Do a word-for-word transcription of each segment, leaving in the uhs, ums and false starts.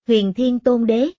Huyền Thiên Tôn Đế.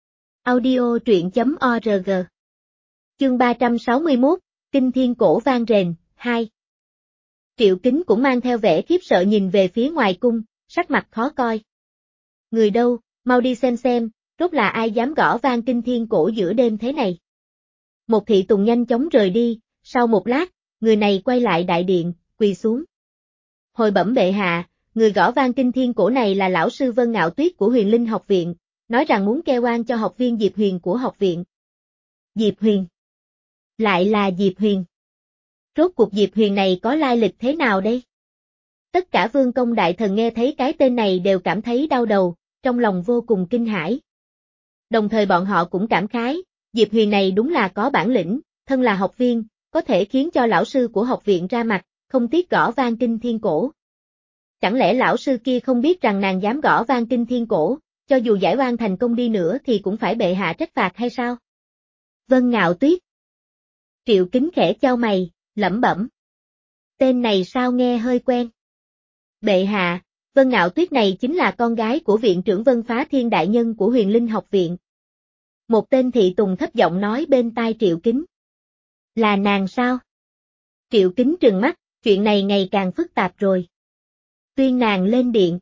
Audio truyện chấm org. Chương ba trăm sáu mươi mốt, Kinh Thiên Cổ vang rền, hai. Triệu Kính cũng mang theo vẻ khiếp sợ nhìn về phía ngoài cung, sắc mặt khó coi. Người đâu, mau đi xem xem, rốt là ai dám gõ vang Kinh Thiên Cổ giữa đêm thế này. Một thị tùng nhanh chóng rời đi, sau một lát, người này quay lại đại điện, quỳ xuống. Hồi bẩm bệ hạ, người gõ vang Kinh Thiên Cổ này là lão sư Vân Ngạo Tuyết của Huyền Linh học viện, nói rằng muốn kêu oan cho học viên Diệp Huyền của học viện. Diệp Huyền? Lại là Diệp Huyền. Rốt cuộc Diệp Huyền này có lai lịch thế nào đây? Tất cả vương công đại thần nghe thấy cái tên này đều cảm thấy đau đầu, trong lòng vô cùng kinh hãi. Đồng thời bọn họ cũng cảm khái, Diệp Huyền này đúng là có bản lĩnh, thân là học viên, có thể khiến cho lão sư của học viện ra mặt, không tiếc gõ vang Kinh Thiên Cổ. Chẳng lẽ lão sư kia không biết rằng nàng dám gõ vang Kinh Thiên Cổ, cho dù giải oan thành công đi nữa thì cũng phải bệ hạ trách phạt hay sao? Vân Ngạo Tuyết. Triệu Kính khẽ chau mày, lẩm bẩm. Tên này sao nghe hơi quen? Bệ hạ, Vân Ngạo Tuyết này chính là con gái của viện trưởng Vân Phá Thiên đại nhân của Huyền Linh học viện. Một tên thị tùng thấp giọng nói bên tai Triệu Kính. Là nàng sao? Triệu Kính trừng mắt, chuyện này ngày càng phức tạp rồi. Tuyên nàng lên điện.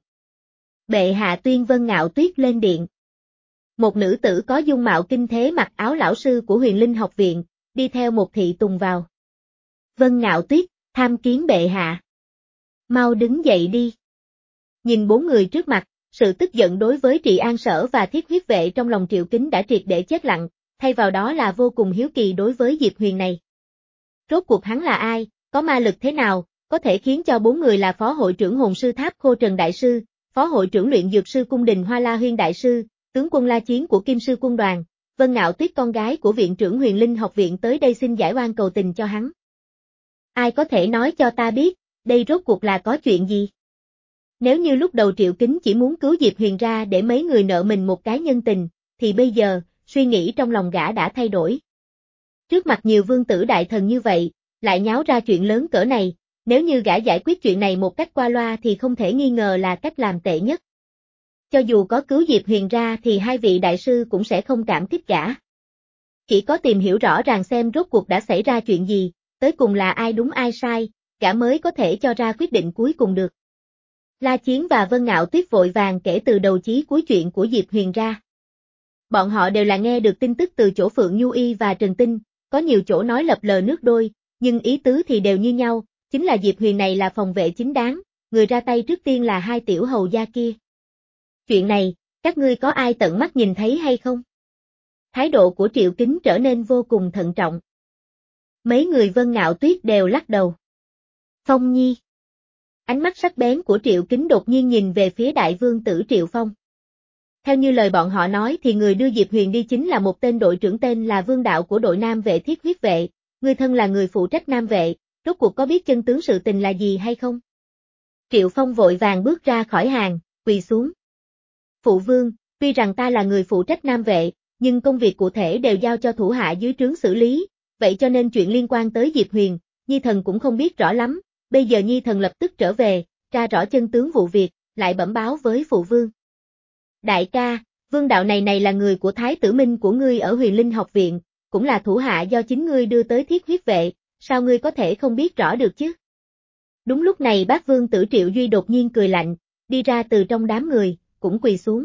Bệ hạ tuyên Vân Ngạo Tuyết lên điện. Một nữ tử có dung mạo kinh thế mặc áo lão sư của Huyền Linh học viện, đi theo một thị tùng vào. Vân Ngạo Tuyết, tham kiến bệ hạ. Mau đứng dậy đi. Nhìn bốn người trước mặt, sự tức giận đối với Trị An Sở và Thiết Huyết Vệ trong lòng Triệu Kính đã triệt để chết lặng, thay vào đó là vô cùng hiếu kỳ đối với Diệp Huyền này. Rốt cuộc hắn là ai, có ma lực thế nào, có thể khiến cho bốn người là Phó hội trưởng Hồn Sư Tháp Khô Trần Đại Sư, Phó hội trưởng Luyện Dược Sư Cung Đình Hoa La Huyên Đại Sư, tướng quân La Chiến của Kim Sư Quân Đoàn, Vân Ngạo Tuyết con gái của viện trưởng Huyền Linh học viện tới đây xin giải oan cầu tình cho hắn. Ai có thể nói cho ta biết, đây rốt cuộc là có chuyện gì? Nếu như lúc đầu Triệu Kính chỉ muốn cứu Diệp Huyền ra để mấy người nợ mình một cái nhân tình, thì bây giờ, suy nghĩ trong lòng gã đã thay đổi. Trước mặt nhiều vương tử đại thần như vậy, lại nháo ra chuyện lớn cỡ này, nếu như gã giải quyết chuyện này một cách qua loa thì không thể nghi ngờ là cách làm tệ nhất. Cho dù có cứu Diệp Huyền ra thì hai vị đại sư cũng sẽ không cảm kích gã. Chỉ có tìm hiểu rõ ràng xem rốt cuộc đã xảy ra chuyện gì, tới cùng là ai đúng ai sai, gã mới có thể cho ra quyết định cuối cùng được. La Chiến và Vân Ngạo Tuyết vội vàng kể từ đầu chí cuối chuyện của Diệp Huyền ra. Bọn họ đều là nghe được tin tức từ chỗ Phượng Nhu Y và Trần Tinh, có nhiều chỗ nói lập lờ nước đôi, nhưng ý tứ thì đều như nhau, chính là Diệp Huyền này là phòng vệ chính đáng, người ra tay trước tiên là hai tiểu hầu gia kia. Chuyện này, các ngươi có ai tận mắt nhìn thấy hay không? Thái độ của Triệu Kính trở nên vô cùng thận trọng. Mấy người Vân Ngạo Tuyết đều lắc đầu. Phong Nhi. Ánh mắt sắc bén của Triệu Kính đột nhiên nhìn về phía đại vương tử Triệu Phong. Theo như lời bọn họ nói thì người đưa Diệp Huyền đi chính là một tên đội trưởng tên là Vương Đạo của đội Nam Vệ Thiết Huyết Vệ, người thân là người phụ trách Nam Vệ, rốt cuộc có biết chân tướng sự tình là gì hay không? Triệu Phong vội vàng bước ra khỏi hàng, quỳ xuống. Phụ vương, tuy rằng ta là người phụ trách Nam Vệ, nhưng công việc cụ thể đều giao cho thủ hạ dưới trướng xử lý, vậy cho nên chuyện liên quan tới Diệp Huyền, Nhi thần cũng không biết rõ lắm, bây giờ Nhi thần lập tức trở về, tra rõ chân tướng vụ việc, lại bẩm báo với phụ vương. Đại ca, Vương Đạo này này là người của Thái tử Minh của ngươi ở Huyền Linh học viện, cũng là thủ hạ do chính ngươi đưa tới Thiết Huyết Vệ, sao ngươi có thể không biết rõ được chứ? Đúng lúc này bác vương tử Triệu Duy đột nhiên cười lạnh, đi ra từ trong đám người, cũng quỳ xuống.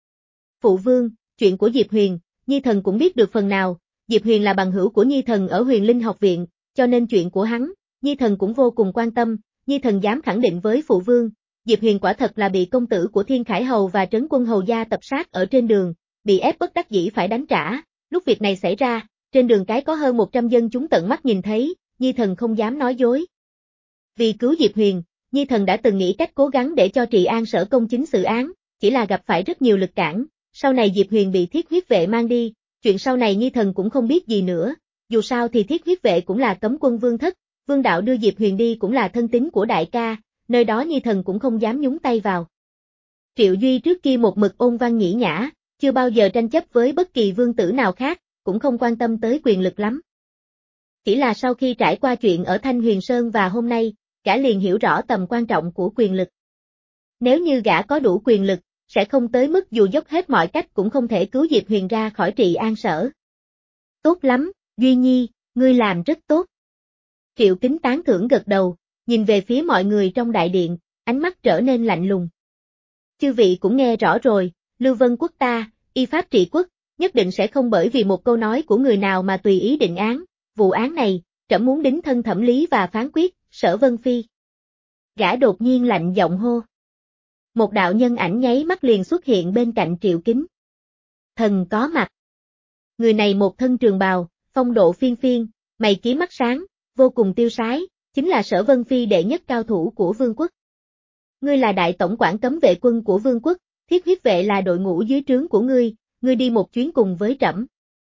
Phụ vương, chuyện của Diệp Huyền, Nhi thần cũng biết được phần nào, Diệp Huyền là bằng hữu của Nhi thần ở Huyền Linh học viện, cho nên chuyện của hắn, Nhi thần cũng vô cùng quan tâm, Nhi thần dám khẳng định với phụ vương, Diệp Huyền quả thật là bị công tử của Thiên Khải Hầu và Trấn Quân Hầu gia tập sát ở trên đường, bị ép bất đắc dĩ phải đánh trả, lúc việc này xảy ra, trên đường cái có hơn một trăm dân chúng tận mắt nhìn thấy, Nhi thần không dám nói dối. Vì cứu Diệp Huyền, Nhi thần đã từng nghĩ cách cố gắng để cho Trị An Sở công chính xử án, chỉ là gặp phải rất nhiều lực cản, sau này Diệp Huyền bị Thiết Huyết Vệ mang đi, chuyện sau này Nhi thần cũng không biết gì nữa, dù sao thì Thiết Huyết Vệ cũng là cấm quân vương thất, Vương Đạo đưa Diệp Huyền đi cũng là thân tín của đại ca, nơi đó Nhi thần cũng không dám nhúng tay vào. Triệu Duy trước kia một mực ôn văn nhĩ nhã, chưa bao giờ tranh chấp với bất kỳ vương tử nào khác, cũng không quan tâm tới quyền lực lắm. Chỉ là sau khi trải qua chuyện ở Thanh Huyền Sơn và hôm nay, gã liền hiểu rõ tầm quan trọng của quyền lực. Nếu như gã có đủ quyền lực, sẽ không tới mức dù dốc hết mọi cách cũng không thể cứu Diệp Huyền ra khỏi Trị An Sở. Tốt lắm, Duy Nhi, ngươi làm rất tốt. Triệu Kính tán thưởng gật đầu, nhìn về phía mọi người trong đại điện, ánh mắt trở nên lạnh lùng. Chư vị cũng nghe rõ rồi, Lưu Vân Quốc ta, y pháp trị quốc, nhất định sẽ không bởi vì một câu nói của người nào mà tùy ý định án, vụ án này, trẫm muốn đích thân thẩm lý và phán quyết, Sở Vân Phi. Gã đột nhiên lạnh giọng hô. Một đạo nhân ảnh nháy mắt liền xuất hiện bên cạnh Triệu Kính. Thần có mặt. Người này một thân trường bào, phong độ phiên phiên, mày kiếm mắt sáng, vô cùng tiêu sái, chính là Sở Vân Phi đệ nhất cao thủ của Vương quốc. Ngươi là đại tổng quản cấm vệ quân của Vương quốc, Thiết Huyết vệ là đội ngũ dưới trướng của ngươi, ngươi đi một chuyến cùng với trẫm.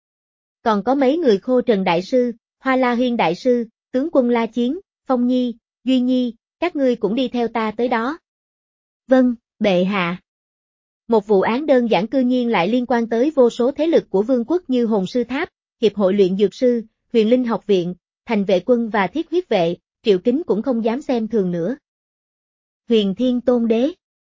Còn có mấy người Khô Trần đại sư, Hoa La Huyên đại sư, tướng quân La Chiến, Phong Nhi, Duy Nhi, các ngươi cũng đi theo ta tới đó. Vâng, bệ hạ. Một vụ án đơn giản cư nhiên lại liên quan tới vô số thế lực của Vương quốc như Hồn Sư Tháp, Hiệp hội luyện dược sư, Huyền Linh học viện, Thành vệ quân và Thiết Huyết vệ, Triệu Kính cũng không dám xem thường nữa. Huyền Thiên Tôn Đế.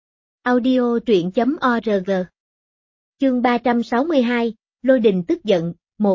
Audio truyện chấm org. Chương ba trăm sáu mươi hai, Lôi Đình tức giận, một.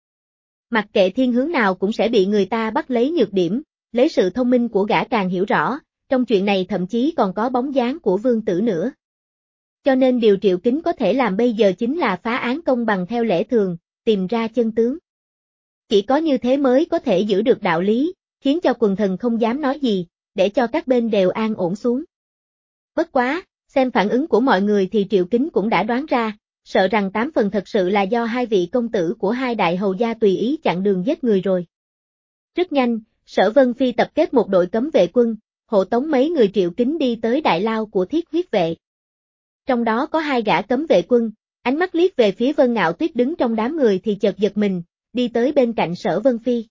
Mặc kệ thiên hướng nào cũng sẽ bị người ta bắt lấy nhược điểm, lấy sự thông minh của gã càng hiểu rõ, trong chuyện này thậm chí còn có bóng dáng của vương tử nữa. Cho nên điều Triệu Kính có thể làm bây giờ chính là phá án công bằng theo lẽ thường, tìm ra chân tướng. Chỉ có như thế mới có thể giữ được đạo lý, khiến cho quần thần không dám nói gì, để cho các bên đều an ổn xuống. Bất quá, xem phản ứng của mọi người thì Triệu Kính cũng đã đoán ra, sợ rằng tám phần thật sự là do hai vị công tử của hai đại hầu gia tùy ý chặn đường giết người rồi. Rất nhanh, Sở Vân Phi tập kết một đội cấm vệ quân, hộ tống mấy người Triệu Kính đi tới đại lao của Thiết Huyết vệ. Trong đó có hai gã cấm vệ quân, ánh mắt liếc về phía Vân Ngạo Tuyết đứng trong đám người thì chợt giật mình, đi tới bên cạnh Sở Vân Phi.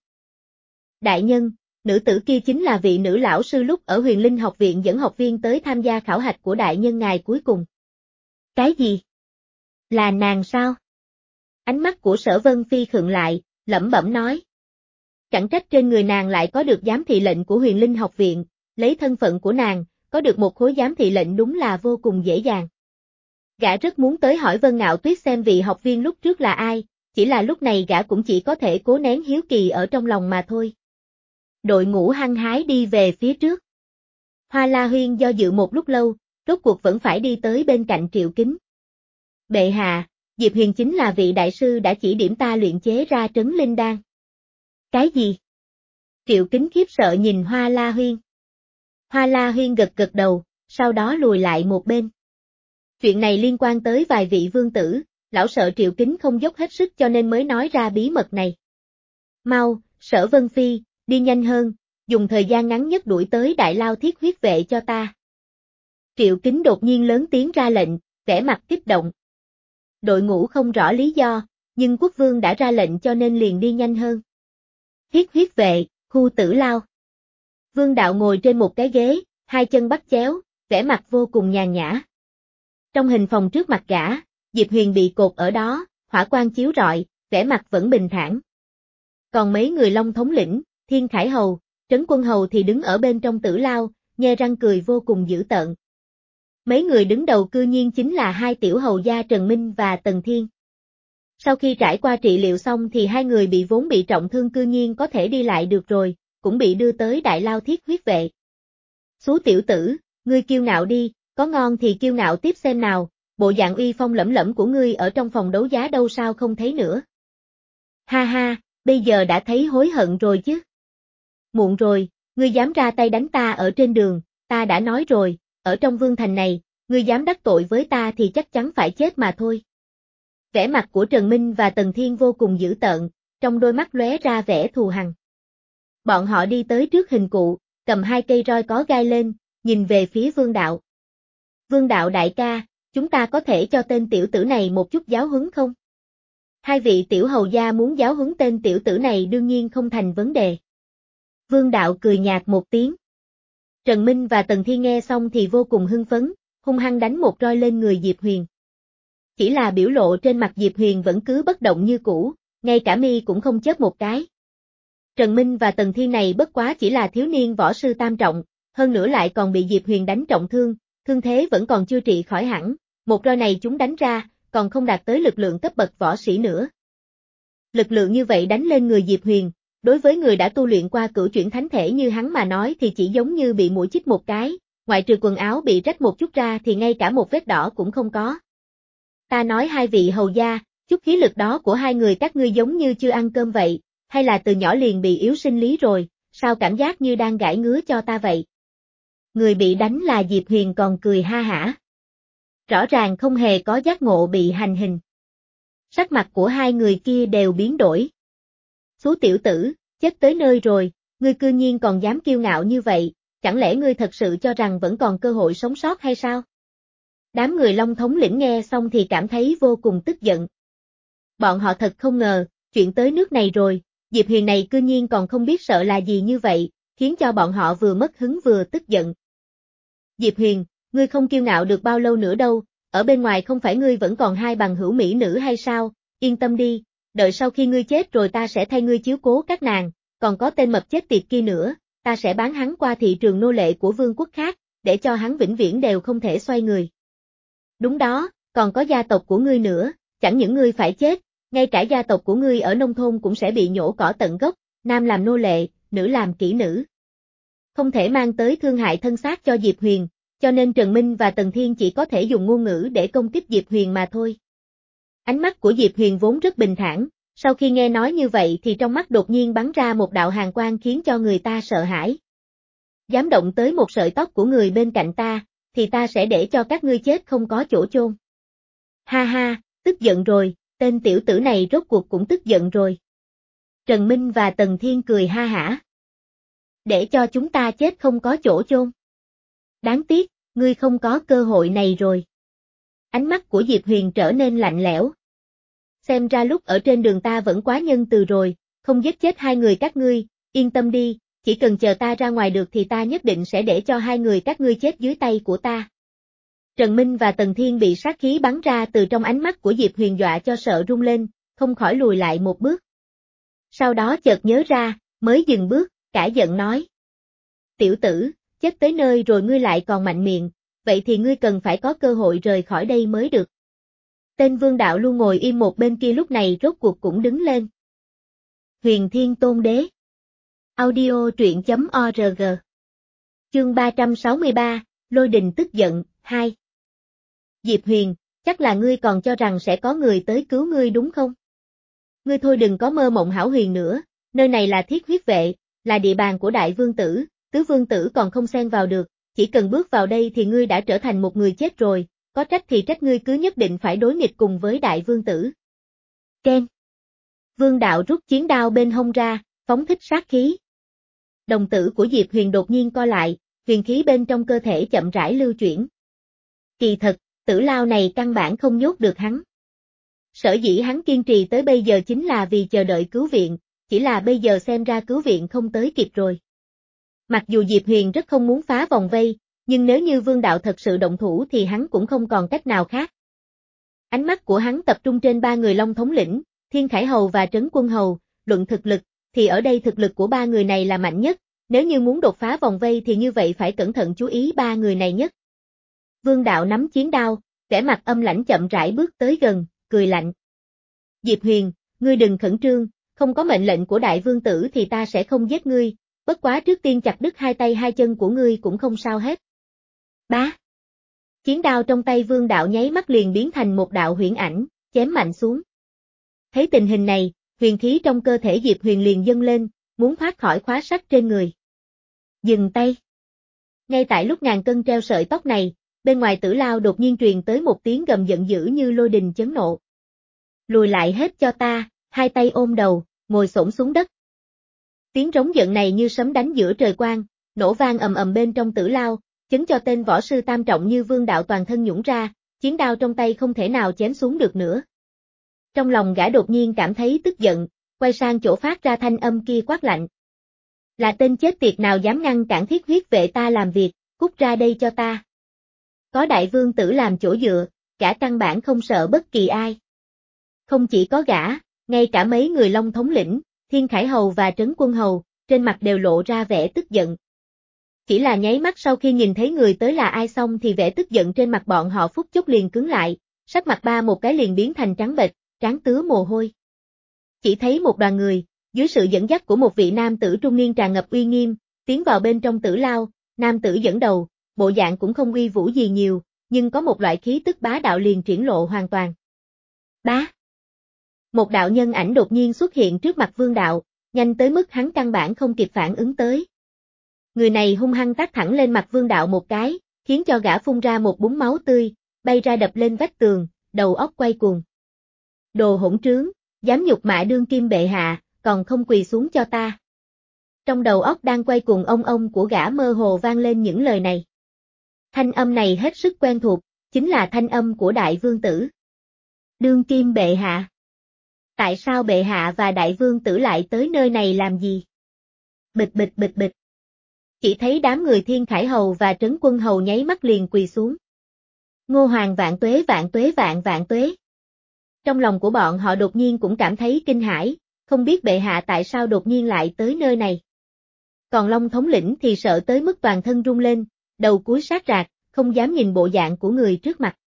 Đại nhân, nữ tử kia chính là vị nữ lão sư lúc ở Huyền Linh học viện dẫn học viên tới tham gia khảo hạch của đại nhân ngài cuối cùng. Cái gì? Là nàng sao? Ánh mắt của Sở Vân Phi khựng lại, lẩm bẩm nói. Chẳng trách trên người nàng lại có được giám thị lệnh của Huyền Linh học viện, lấy thân phận của nàng, có được một khối giám thị lệnh đúng là vô cùng dễ dàng. Gã rất muốn tới hỏi Vân Ngạo Tuyết xem vị học viên lúc trước là ai, chỉ là lúc này gã cũng chỉ có thể cố nén hiếu kỳ ở trong lòng mà thôi. Đội ngũ hăng hái đi về phía trước. Hoa La Huyên do dự một lúc lâu, rốt cuộc vẫn phải đi tới bên cạnh Triệu Kính. Bệ hạ, Diệp Huyền chính là vị đại sư đã chỉ điểm ta luyện chế ra trấn linh đan. Cái gì? Triệu Kính khiếp sợ nhìn Hoa La Huyên. Hoa La Huyên gật gật đầu, sau đó lùi lại một bên. Chuyện này liên quan tới vài vị vương tử, lão sợ Triệu Kính không dốc hết sức cho nên mới nói ra bí mật này. Mau, Sở Vân Phi, đi nhanh hơn, dùng thời gian ngắn nhất đuổi tới đại lao Thiết Huyết vệ cho ta. Triệu Kính đột nhiên lớn tiếng ra lệnh, vẻ mặt kích động. Đội ngũ không rõ lý do, nhưng quốc vương đã ra lệnh cho nên liền đi nhanh hơn. Thiết Huyết vệ, khu tử lao. Vương đạo ngồi trên một cái ghế, hai chân bắt chéo, vẻ mặt vô cùng nhàn nhã. Trong hình phòng trước mặt gã, Diệp Huyền bị cột ở đó, hỏa quang chiếu rọi, vẻ mặt vẫn bình thản. Còn mấy người Long thống lĩnh, Thiên Khải Hầu, Trấn Quân Hầu thì đứng ở bên trong tử lao, nhe răng cười vô cùng dữ tợn. Mấy người đứng đầu cư nhiên chính là hai tiểu hầu gia Trần Minh và Tần Thiên. Sau khi trải qua trị liệu xong thì hai người bị vốn bị trọng thương cư nhiên có thể đi lại được rồi, cũng bị đưa tới đại lao Thiết Huyết vệ. Xú tiểu tử, ngươi kiêu ngạo đi, có ngon thì kiêu ngạo tiếp xem nào, bộ dạng uy phong lẫm lẫm của ngươi ở trong phòng đấu giá đâu sao không thấy nữa. Ha ha, bây giờ đã thấy hối hận rồi chứ. Muộn rồi, ngươi dám ra tay đánh ta ở trên đường, ta đã nói rồi, ở trong vương thành này, ngươi dám đắc tội với ta thì chắc chắn phải chết mà thôi. Vẻ mặt của Trần Minh và Tần Thiên vô cùng dữ tợn, trong đôi mắt lóe ra vẻ thù hằn. Bọn họ đi tới trước hình cụ, cầm hai cây roi có gai lên, nhìn về phía Vương đạo. Vương đạo đại ca, chúng ta có thể cho tên tiểu tử này một chút giáo huấn không? Hai vị tiểu hầu gia muốn giáo huấn tên tiểu tử này đương nhiên không thành vấn đề. Vương đạo cười nhạt một tiếng. Trần Minh và Tần Thiên nghe xong thì vô cùng hưng phấn, hung hăng đánh một roi lên người Diệp Huyền. Chỉ là biểu lộ trên mặt Diệp Huyền vẫn cứ bất động như cũ, ngay cả mi cũng không chớp một cái. Trần Minh và Tần Thiên này bất quá chỉ là thiếu niên võ sư tam trọng, hơn nữa lại còn bị Diệp Huyền đánh trọng thương, thương thế vẫn còn chưa trị khỏi hẳn, một roi này chúng đánh ra, còn không đạt tới lực lượng cấp bậc võ sĩ nữa. Lực lượng như vậy đánh lên người Diệp Huyền, đối với người đã tu luyện qua cửu chuyển thánh thể như hắn mà nói thì chỉ giống như bị muỗi chích một cái, ngoại trừ quần áo bị rách một chút ra thì ngay cả một vết đỏ cũng không có. Ta nói hai vị hầu gia, chút khí lực đó của hai người các ngươi giống như chưa ăn cơm vậy, hay là từ nhỏ liền bị yếu sinh lý rồi, sao cảm giác như đang gãi ngứa cho ta vậy? Người bị đánh là Diệp Huyền còn cười ha hả. Rõ ràng không hề có giác ngộ bị hành hình. Sắc mặt của hai người kia đều biến đổi. Xú tiểu tử, chết tới nơi rồi, ngươi cư nhiên còn dám kiêu ngạo như vậy, chẳng lẽ ngươi thật sự cho rằng vẫn còn cơ hội sống sót hay sao? Đám người Long thống lĩnh nghe xong thì cảm thấy vô cùng tức giận. Bọn họ thật không ngờ, chuyện tới nước này rồi, Diệp Huyền này cư nhiên còn không biết sợ là gì như vậy, khiến cho bọn họ vừa mất hứng vừa tức giận. Diệp Huyền, ngươi không kiêu ngạo được bao lâu nữa đâu, ở bên ngoài không phải ngươi vẫn còn hai bằng hữu mỹ nữ hay sao, yên tâm đi, đợi sau khi ngươi chết rồi ta sẽ thay ngươi chiếu cố các nàng, còn có tên mập chết tiệt kia nữa, ta sẽ bán hắn qua thị trường nô lệ của vương quốc khác, để cho hắn vĩnh viễn đều không thể xoay người. Đúng đó, còn có gia tộc của ngươi nữa, chẳng những ngươi phải chết, ngay cả gia tộc của ngươi ở nông thôn cũng sẽ bị nhổ cỏ tận gốc, nam làm nô lệ, nữ làm kỹ nữ. Không thể mang tới thương hại thân xác cho Diệp Huyền, cho nên Trần Minh và Tần Thiên chỉ có thể dùng ngôn ngữ để công kích Diệp Huyền mà thôi. Ánh mắt của Diệp Huyền vốn rất bình thản, sau khi nghe nói như vậy thì trong mắt đột nhiên bắn ra một đạo hàn quang khiến cho người ta sợ hãi. Dám động tới một sợi tóc của người bên cạnh ta, thì ta sẽ để cho các ngươi chết không có chỗ chôn. Ha ha, tức giận rồi, tên tiểu tử này rốt cuộc cũng tức giận rồi. Trần Minh và Tần Thiên cười ha hả. Để cho chúng ta chết không có chỗ chôn. Đáng tiếc, ngươi không có cơ hội này rồi. Ánh mắt của Diệp Huyền trở nên lạnh lẽo. Xem ra lúc ở trên đường ta vẫn quá nhân từ rồi, không giết chết hai người các ngươi, yên tâm đi, chỉ cần chờ ta ra ngoài được thì ta nhất định sẽ để cho hai người các ngươi chết dưới tay của ta. Trần Minh và Tần Thiên bị sát khí bắn ra từ trong ánh mắt của Diệp Huyền dọa cho sợ run lên, không khỏi lùi lại một bước. Sau đó chợt nhớ ra, mới dừng bước, cả giận nói. Tiểu tử, chết tới nơi rồi ngươi lại còn mạnh miệng, vậy thì ngươi cần phải có cơ hội rời khỏi đây mới được. Tên Vương Đạo luôn ngồi im một bên kia lúc này rốt cuộc cũng đứng lên. Huyền Thiên Tôn Đế. Audio truyện chấm org. Chương ba trăm sáu mươi ba, Lôi Đình tức giận, hai. Diệp Huyền, chắc là ngươi còn cho rằng sẽ có người tới cứu ngươi đúng không? Ngươi thôi đừng có mơ mộng hão huyền nữa, nơi này là Thiết Huyết Vệ, là địa bàn của Đại Vương Tử, Tứ Vương Tử còn không xen vào được, chỉ cần bước vào đây thì ngươi đã trở thành một người chết rồi, có trách thì trách ngươi cứ nhất định phải đối nghịch cùng với Đại Vương Tử. Ken. Vương Đạo rút chiến đao bên hông ra, phóng thích sát khí. Đồng tử của Diệp Huyền đột nhiên co lại, huyền khí bên trong cơ thể chậm rãi lưu chuyển. Kỳ thật, Tử Lao này căn bản không nhốt được hắn. Sở dĩ hắn kiên trì tới bây giờ chính là vì chờ đợi cứu viện, chỉ là bây giờ xem ra cứu viện không tới kịp rồi. Mặc dù Diệp Huyền rất không muốn phá vòng vây, nhưng nếu như Vương Đạo thật sự động thủ thì hắn cũng không còn cách nào khác. Ánh mắt của hắn tập trung trên ba người Long thống lĩnh, Thiên Khải Hầu và Trấn Quân Hầu, luận thực lực, thì ở đây thực lực của ba người này là mạnh nhất, nếu như muốn đột phá vòng vây thì như vậy phải cẩn thận chú ý ba người này nhất. Vương Đạo nắm chiến đao, vẻ mặt âm lãnh chậm rãi bước tới gần, cười lạnh. Diệp Huyền, ngươi đừng khẩn trương, không có mệnh lệnh của Đại Vương Tử thì ta sẽ không giết ngươi, bất quá trước tiên chặt đứt hai tay hai chân của ngươi cũng không sao hết. Bá! Chiến đao trong tay Vương Đạo nháy mắt liền biến thành một đạo huyễn ảnh, chém mạnh xuống. Thấy tình hình này, huyền khí trong cơ thể Diệp Huyền liền dâng lên, muốn thoát khỏi khóa sắt trên người. Dừng tay! Ngay tại lúc ngàn cân treo sợi tóc này, bên ngoài Tử Lao đột nhiên truyền tới một tiếng gầm giận dữ như lôi đình chấn nộ. Lùi lại hết cho ta, hai tay ôm đầu, ngồi xổm xuống đất. Tiếng rống giận này như sấm đánh giữa trời quang, nổ vang ầm ầm bên trong Tử Lao, chấn cho tên võ sư tam trọng như Vương Đạo toàn thân nhũn ra, chiến đao trong tay không thể nào chém xuống được nữa. Trong lòng gã đột nhiên cảm thấy tức giận, quay sang chỗ phát ra thanh âm kia quát lạnh. Là tên chết tiệt nào dám ngăn cản Thiết Huyết Vệ ta làm việc, cút ra đây cho ta. Có Đại Vương Tử làm chỗ dựa, gã căn bản không sợ bất kỳ ai. Không chỉ có gã, ngay cả mấy người Long thống lĩnh, Thiên Khải Hầu và Trấn Quân Hầu, trên mặt đều lộ ra vẻ tức giận. Chỉ là nháy mắt sau khi nhìn thấy người tới là ai xong thì vẻ tức giận trên mặt bọn họ phút chốc liền cứng lại, sắc mặt ba một cái liền biến thành trắng bệch, trán tứa mồ hôi. Chỉ thấy một đoàn người, dưới sự dẫn dắt của một vị nam tử trung niên tràn ngập uy nghiêm, tiến vào bên trong tử lao, nam tử dẫn đầu, bộ dạng cũng không uy vũ gì nhiều, nhưng có một loại khí tức bá đạo liền triển lộ hoàn toàn. Bá! Một đạo nhân ảnh đột nhiên xuất hiện trước mặt Vương đạo, nhanh tới mức hắn căn bản không kịp phản ứng tới. Người này hung hăng tát thẳng lên mặt Vương đạo một cái, khiến cho gã phun ra một búng máu tươi, bay ra đập lên vách tường, đầu óc quay cuồng. Đồ hỗn trướng, dám nhục mạ đương kim bệ hạ, còn không quỳ xuống cho ta. Trong đầu óc đang quay cuồng ông ông của gã mơ hồ vang lên những lời này. Thanh âm này hết sức quen thuộc, chính là thanh âm của đại vương tử. Đương kim bệ hạ. Tại sao bệ hạ và đại vương tử lại tới nơi này làm gì? Bịch bịch bịch bịch. Chỉ thấy đám người Thiên Khải Hầu và Trấn Quân Hầu nháy mắt liền quỳ xuống. Ngô Hoàng vạn tuế vạn tuế vạn vạn tuế. Trong lòng của bọn họ đột nhiên cũng cảm thấy kinh hãi, không biết bệ hạ tại sao đột nhiên lại tới nơi này. Còn Long thống lĩnh thì sợ tới mức toàn thân rung lên, đầu cúi sát rạc, không dám nhìn bộ dạng của người trước mặt.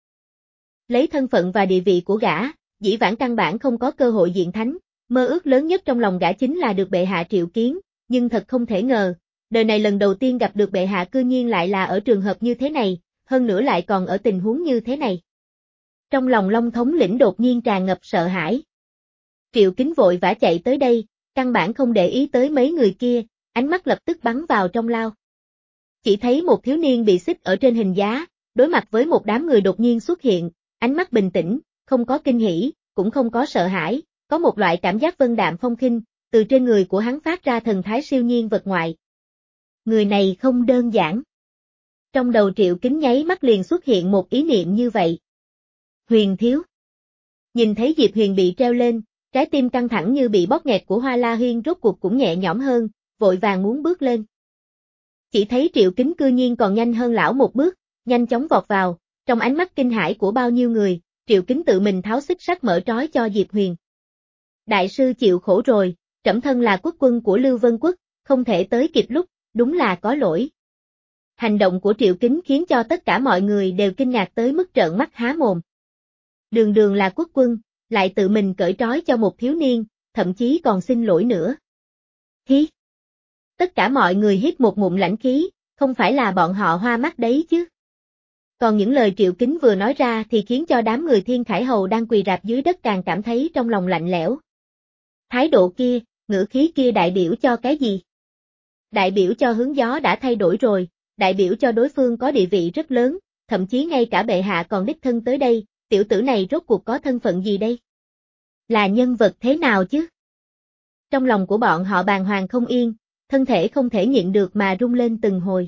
Lấy thân phận và địa vị của gã, dĩ vãng căn bản không có cơ hội diện thánh, mơ ước lớn nhất trong lòng gã chính là được bệ hạ triệu kiến, nhưng thật không thể ngờ, đời này lần đầu tiên gặp được bệ hạ cư nhiên lại là ở trường hợp như thế này, hơn nữa lại còn ở tình huống như thế này. Trong lòng Long thống lĩnh đột nhiên tràn ngập sợ hãi. Triệu Kính vội vã chạy tới đây, căn bản không để ý tới mấy người kia, ánh mắt lập tức bắn vào trong lao. Chỉ thấy một thiếu niên bị xích ở trên hình giá, đối mặt với một đám người đột nhiên xuất hiện, ánh mắt bình tĩnh, không có kinh hỉ, cũng không có sợ hãi, có một loại cảm giác vân đạm phong khinh, từ trên người của hắn phát ra thần thái siêu nhiên vật ngoại. Người này không đơn giản. Trong đầu Triệu Kính nháy mắt liền xuất hiện một ý niệm như vậy. Huyền thiếu. Nhìn thấy Diệp Huyền bị treo lên, trái tim căng thẳng như bị bóp nghẹt của Hoa La Huyên rốt cuộc cũng nhẹ nhõm hơn, vội vàng muốn bước lên. Chỉ thấy Triệu Kính cư nhiên còn nhanh hơn lão một bước, nhanh chóng vọt vào, trong ánh mắt kinh hãi của bao nhiêu người, Triệu Kính tự mình tháo xích sắt mở trói cho Diệp Huyền. Đại sư chịu khổ rồi, trẫm thân là quốc quân của Lưu Vân Quốc, không thể tới kịp lúc, đúng là có lỗi. Hành động của Triệu Kính khiến cho tất cả mọi người đều kinh ngạc tới mức trợn mắt há mồm. Đường đường là quốc quân, lại tự mình cởi trói cho một thiếu niên, thậm chí còn xin lỗi nữa. Hí! Tất cả mọi người hít một ngụm lãnh khí, không phải là bọn họ hoa mắt đấy chứ. Còn những lời Triệu Kính vừa nói ra thì khiến cho đám người Thiên Khải Hầu đang quỳ rạp dưới đất càng cảm thấy trong lòng lạnh lẽo. Thái độ kia, ngữ khí kia đại biểu cho cái gì? Đại biểu cho hướng gió đã thay đổi rồi, đại biểu cho đối phương có địa vị rất lớn, thậm chí ngay cả bệ hạ còn đích thân tới đây, tiểu tử này rốt cuộc có thân phận gì đây? Là nhân vật thế nào chứ? Trong lòng của bọn họ bàng hoàng không yên, thân thể không thể nhịn được mà rung lên từng hồi.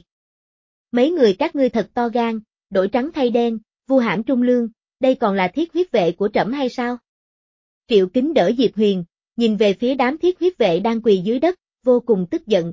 Mấy người các ngươi thật to gan, đổi trắng thay đen, vu hãm trung lương, đây còn là thiết huyết vệ của trẫm hay sao? Triệu Kính đỡ Diệp Huyền, nhìn về phía đám thiết huyết vệ đang quỳ dưới đất, vô cùng tức giận.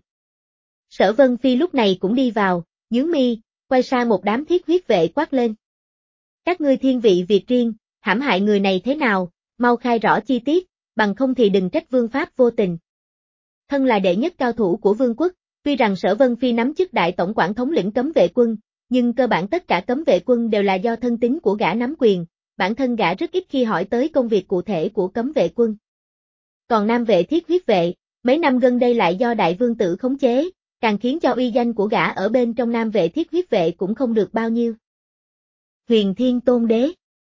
Sở Vân Phi lúc này cũng đi vào, nhướng mi, quay sang một đám thiết huyết vệ quát lên. Các ngươi thiên vị việc riêng, hãm hại người này thế nào, mau khai rõ chi tiết, bằng không thì đừng trách vương pháp vô tình. Thân là đệ nhất cao thủ của vương quốc, tuy rằng Sở Vân Phi nắm chức đại tổng quản thống lĩnh cấm vệ quân, nhưng cơ bản tất cả cấm vệ quân đều là do thân tín của gã nắm quyền, bản thân gã rất ít khi hỏi tới công việc cụ thể của cấm vệ quân. Còn nam vệ thiết huyết vệ, mấy năm gần đây lại do đại vương tử khống chế, càng khiến cho uy danh của gã ở bên trong nam vệ thiết huyết vệ cũng không được bao nhiêu. Huyền Thiên Tôn Đế.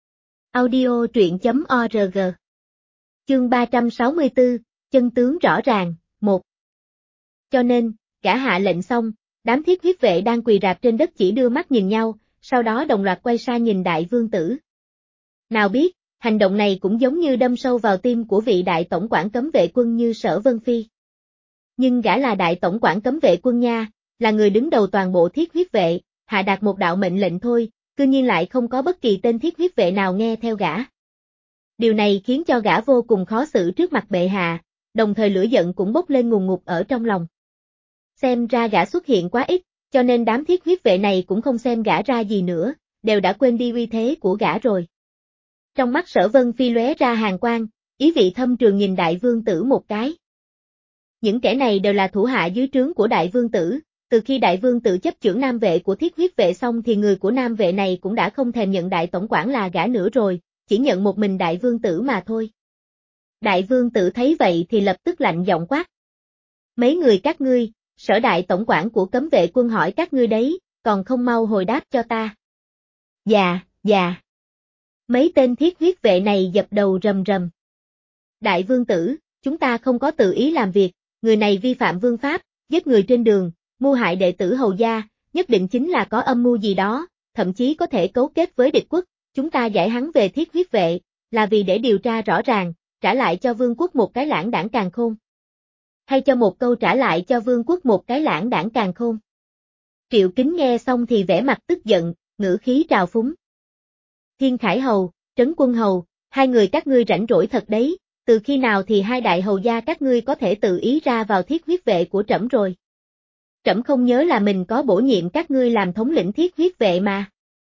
Audio truyện chấm org. Chương ba trăm sáu mươi tư, chân tướng rõ ràng, một. Cho nên, gã hạ lệnh xong, đám thiết huyết vệ đang quỳ rạp trên đất chỉ đưa mắt nhìn nhau, sau đó đồng loạt quay sang nhìn đại vương tử. Nào biết, hành động này cũng giống như đâm sâu vào tim của vị đại tổng quản cấm vệ quân như Sở Vân Phi. Nhưng gã là đại tổng quản cấm vệ quân nha, là người đứng đầu toàn bộ thiết huyết vệ, hạ đạt một đạo mệnh lệnh thôi, cư nhiên lại không có bất kỳ tên thiết huyết vệ nào nghe theo gã. Điều này khiến cho gã vô cùng khó xử trước mặt bệ hạ, đồng thời lửa giận cũng bốc lên ngùn ngụt ở trong lòng. Xem ra gã xuất hiện quá ít, cho nên đám thiết huyết vệ này cũng không xem gã ra gì nữa, đều đã quên đi uy thế của gã rồi. Trong mắt Sở Vân Phi lóe ra hàn quang, ý vị thâm trường nhìn đại vương tử một cái. Những kẻ này đều là thủ hạ dưới trướng của đại vương tử, từ khi đại vương tự chấp chưởng nam vệ của thiết huyết vệ xong thì người của nam vệ này cũng đã không thèm nhận đại tổng quản là gã nữa rồi, chỉ nhận một mình đại vương tử mà thôi. Đại vương tử thấy vậy thì lập tức lạnh giọng quát. Mấy người các ngươi, Sở đại tổng quản của cấm vệ quân hỏi các ngươi đấy, còn không mau hồi đáp cho ta. Dạ, dạ. Mấy tên thiết huyết vệ này dập đầu rầm rầm. Đại vương tử, chúng ta không có tự ý làm việc, người này vi phạm vương pháp, giết người trên đường, mưu hại đệ tử hầu gia, nhất định chính là có âm mưu gì đó, thậm chí có thể cấu kết với địch quốc, chúng ta giải hắn về thiết huyết vệ, là vì để điều tra rõ ràng, trả lại cho vương quốc một cái lãng đảng càn khôn. Hay cho một câu trả lại cho vương quốc một cái lãng đảng càn khôn. Triệu Kính nghe xong thì vẻ mặt tức giận, ngữ khí trào phúng. Thiên Khải Hầu, Trấn Quân Hầu, hai người các ngươi rảnh rỗi thật đấy, từ khi nào thì hai đại hầu gia các ngươi có thể tự ý ra vào thiết huyết vệ của trẫm rồi. Trẫm không nhớ là mình có bổ nhiệm các ngươi làm thống lĩnh thiết huyết vệ mà.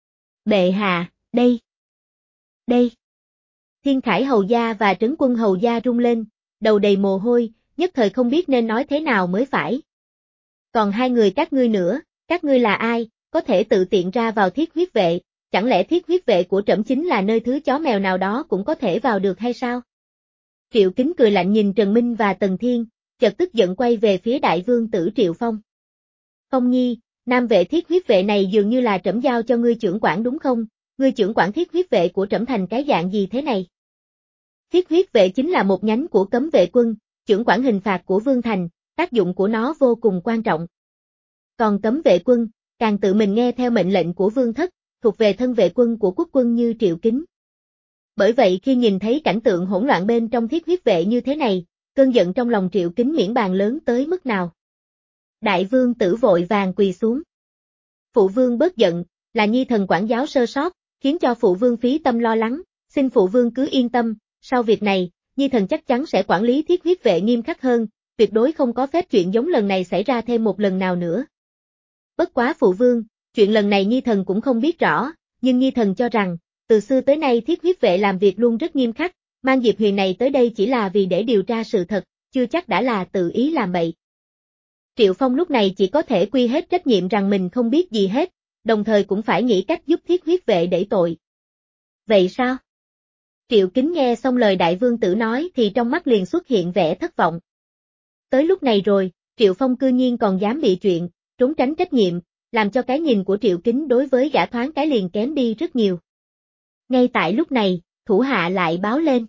Bệ hạ, đây. Đây. Thiên Khải Hầu gia và Trấn Quân Hầu gia rung lên, đầu đầy mồ hôi, nhất thời không biết nên nói thế nào mới phải. Còn hai người các ngươi nữa, các ngươi là ai, có thể tự tiện ra vào thiết huyết vệ, chẳng lẽ thiết huyết vệ của trẫm chính là nơi thứ chó mèo nào đó cũng có thể vào được hay sao? Triệu Kính cười lạnh nhìn Trần Minh và Tần Thiên, chợt tức giận quay về phía đại vương tử Triệu Phong. Phong Nhi, nam vệ thiết huyết vệ này dường như là trẫm giao cho ngươi trưởng quản đúng không? Ngươi trưởng quản thiết huyết vệ của trẫm thành cái dạng gì thế này? Thiết huyết vệ chính là một nhánh của cấm vệ quân, trưởng quản hình phạt của vương thành, tác dụng của nó vô cùng quan trọng. Còn cấm vệ quân, càng tự mình nghe theo mệnh lệnh của vương thất, thuộc về thân vệ quân của quốc quân như Triệu Kính. Bởi vậy khi nhìn thấy cảnh tượng hỗn loạn bên trong thiết huyết vệ như thế này, cơn giận trong lòng Triệu Kính miễn bàn lớn tới mức nào. Đại vương tử vội vàng quỳ xuống. Phụ vương bớt giận, là nhi thần quản giáo sơ sót, khiến cho phụ vương phí tâm lo lắng, xin phụ vương cứ yên tâm, sau việc này, nhi thần chắc chắn sẽ quản lý thiết huyết vệ nghiêm khắc hơn, tuyệt đối không có phép chuyện giống lần này xảy ra thêm một lần nào nữa. Bất quá phụ vương, chuyện lần này nhi thần cũng không biết rõ, nhưng nhi thần cho rằng, từ xưa tới nay thiết huyết vệ làm việc luôn rất nghiêm khắc, mang Diệp Huyền này tới đây chỉ là vì để điều tra sự thật, chưa chắc đã là tự ý làm bậy. Triệu Phong lúc này chỉ có thể quy hết trách nhiệm rằng mình không biết gì hết, đồng thời cũng phải nghĩ cách giúp thiết huyết vệ đẩy tội. Vậy sao? Triệu Kính nghe xong lời đại vương tử nói thì trong mắt liền xuất hiện vẻ thất vọng. Tới lúc này rồi, Triệu Phong cư nhiên còn dám bị chuyện, trốn tránh trách nhiệm, làm cho cái nhìn của Triệu Kính đối với gã thoáng cái liền kém đi rất nhiều. Ngay tại lúc này, thủ hạ lại báo lên.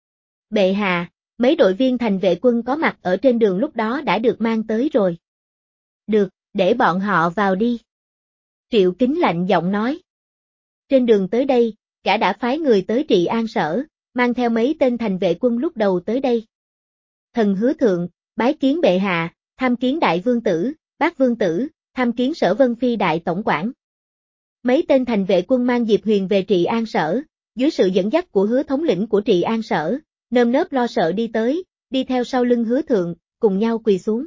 Bệ hạ, mấy đội viên thành vệ quân có mặt ở trên đường lúc đó đã được mang tới rồi. Được, để bọn họ vào đi. Triệu Kính lạnh giọng nói. Trên đường tới đây, gã đã phái người tới Trị An Sở, mang theo mấy tên thành vệ quân lúc đầu tới đây. Thần hứa thượng, bái kiến bệ hạ, tham kiến đại vương tử, bác vương tử, tham kiến Sở Vân Phi đại tổng quản. Mấy tên thành vệ quân mang Diệp Huyền về Trị An Sở, dưới sự dẫn dắt của hứa thống lĩnh của Trị An Sở, nơm nớp lo sợ đi tới, đi theo sau lưng hứa thượng, cùng nhau quỳ xuống.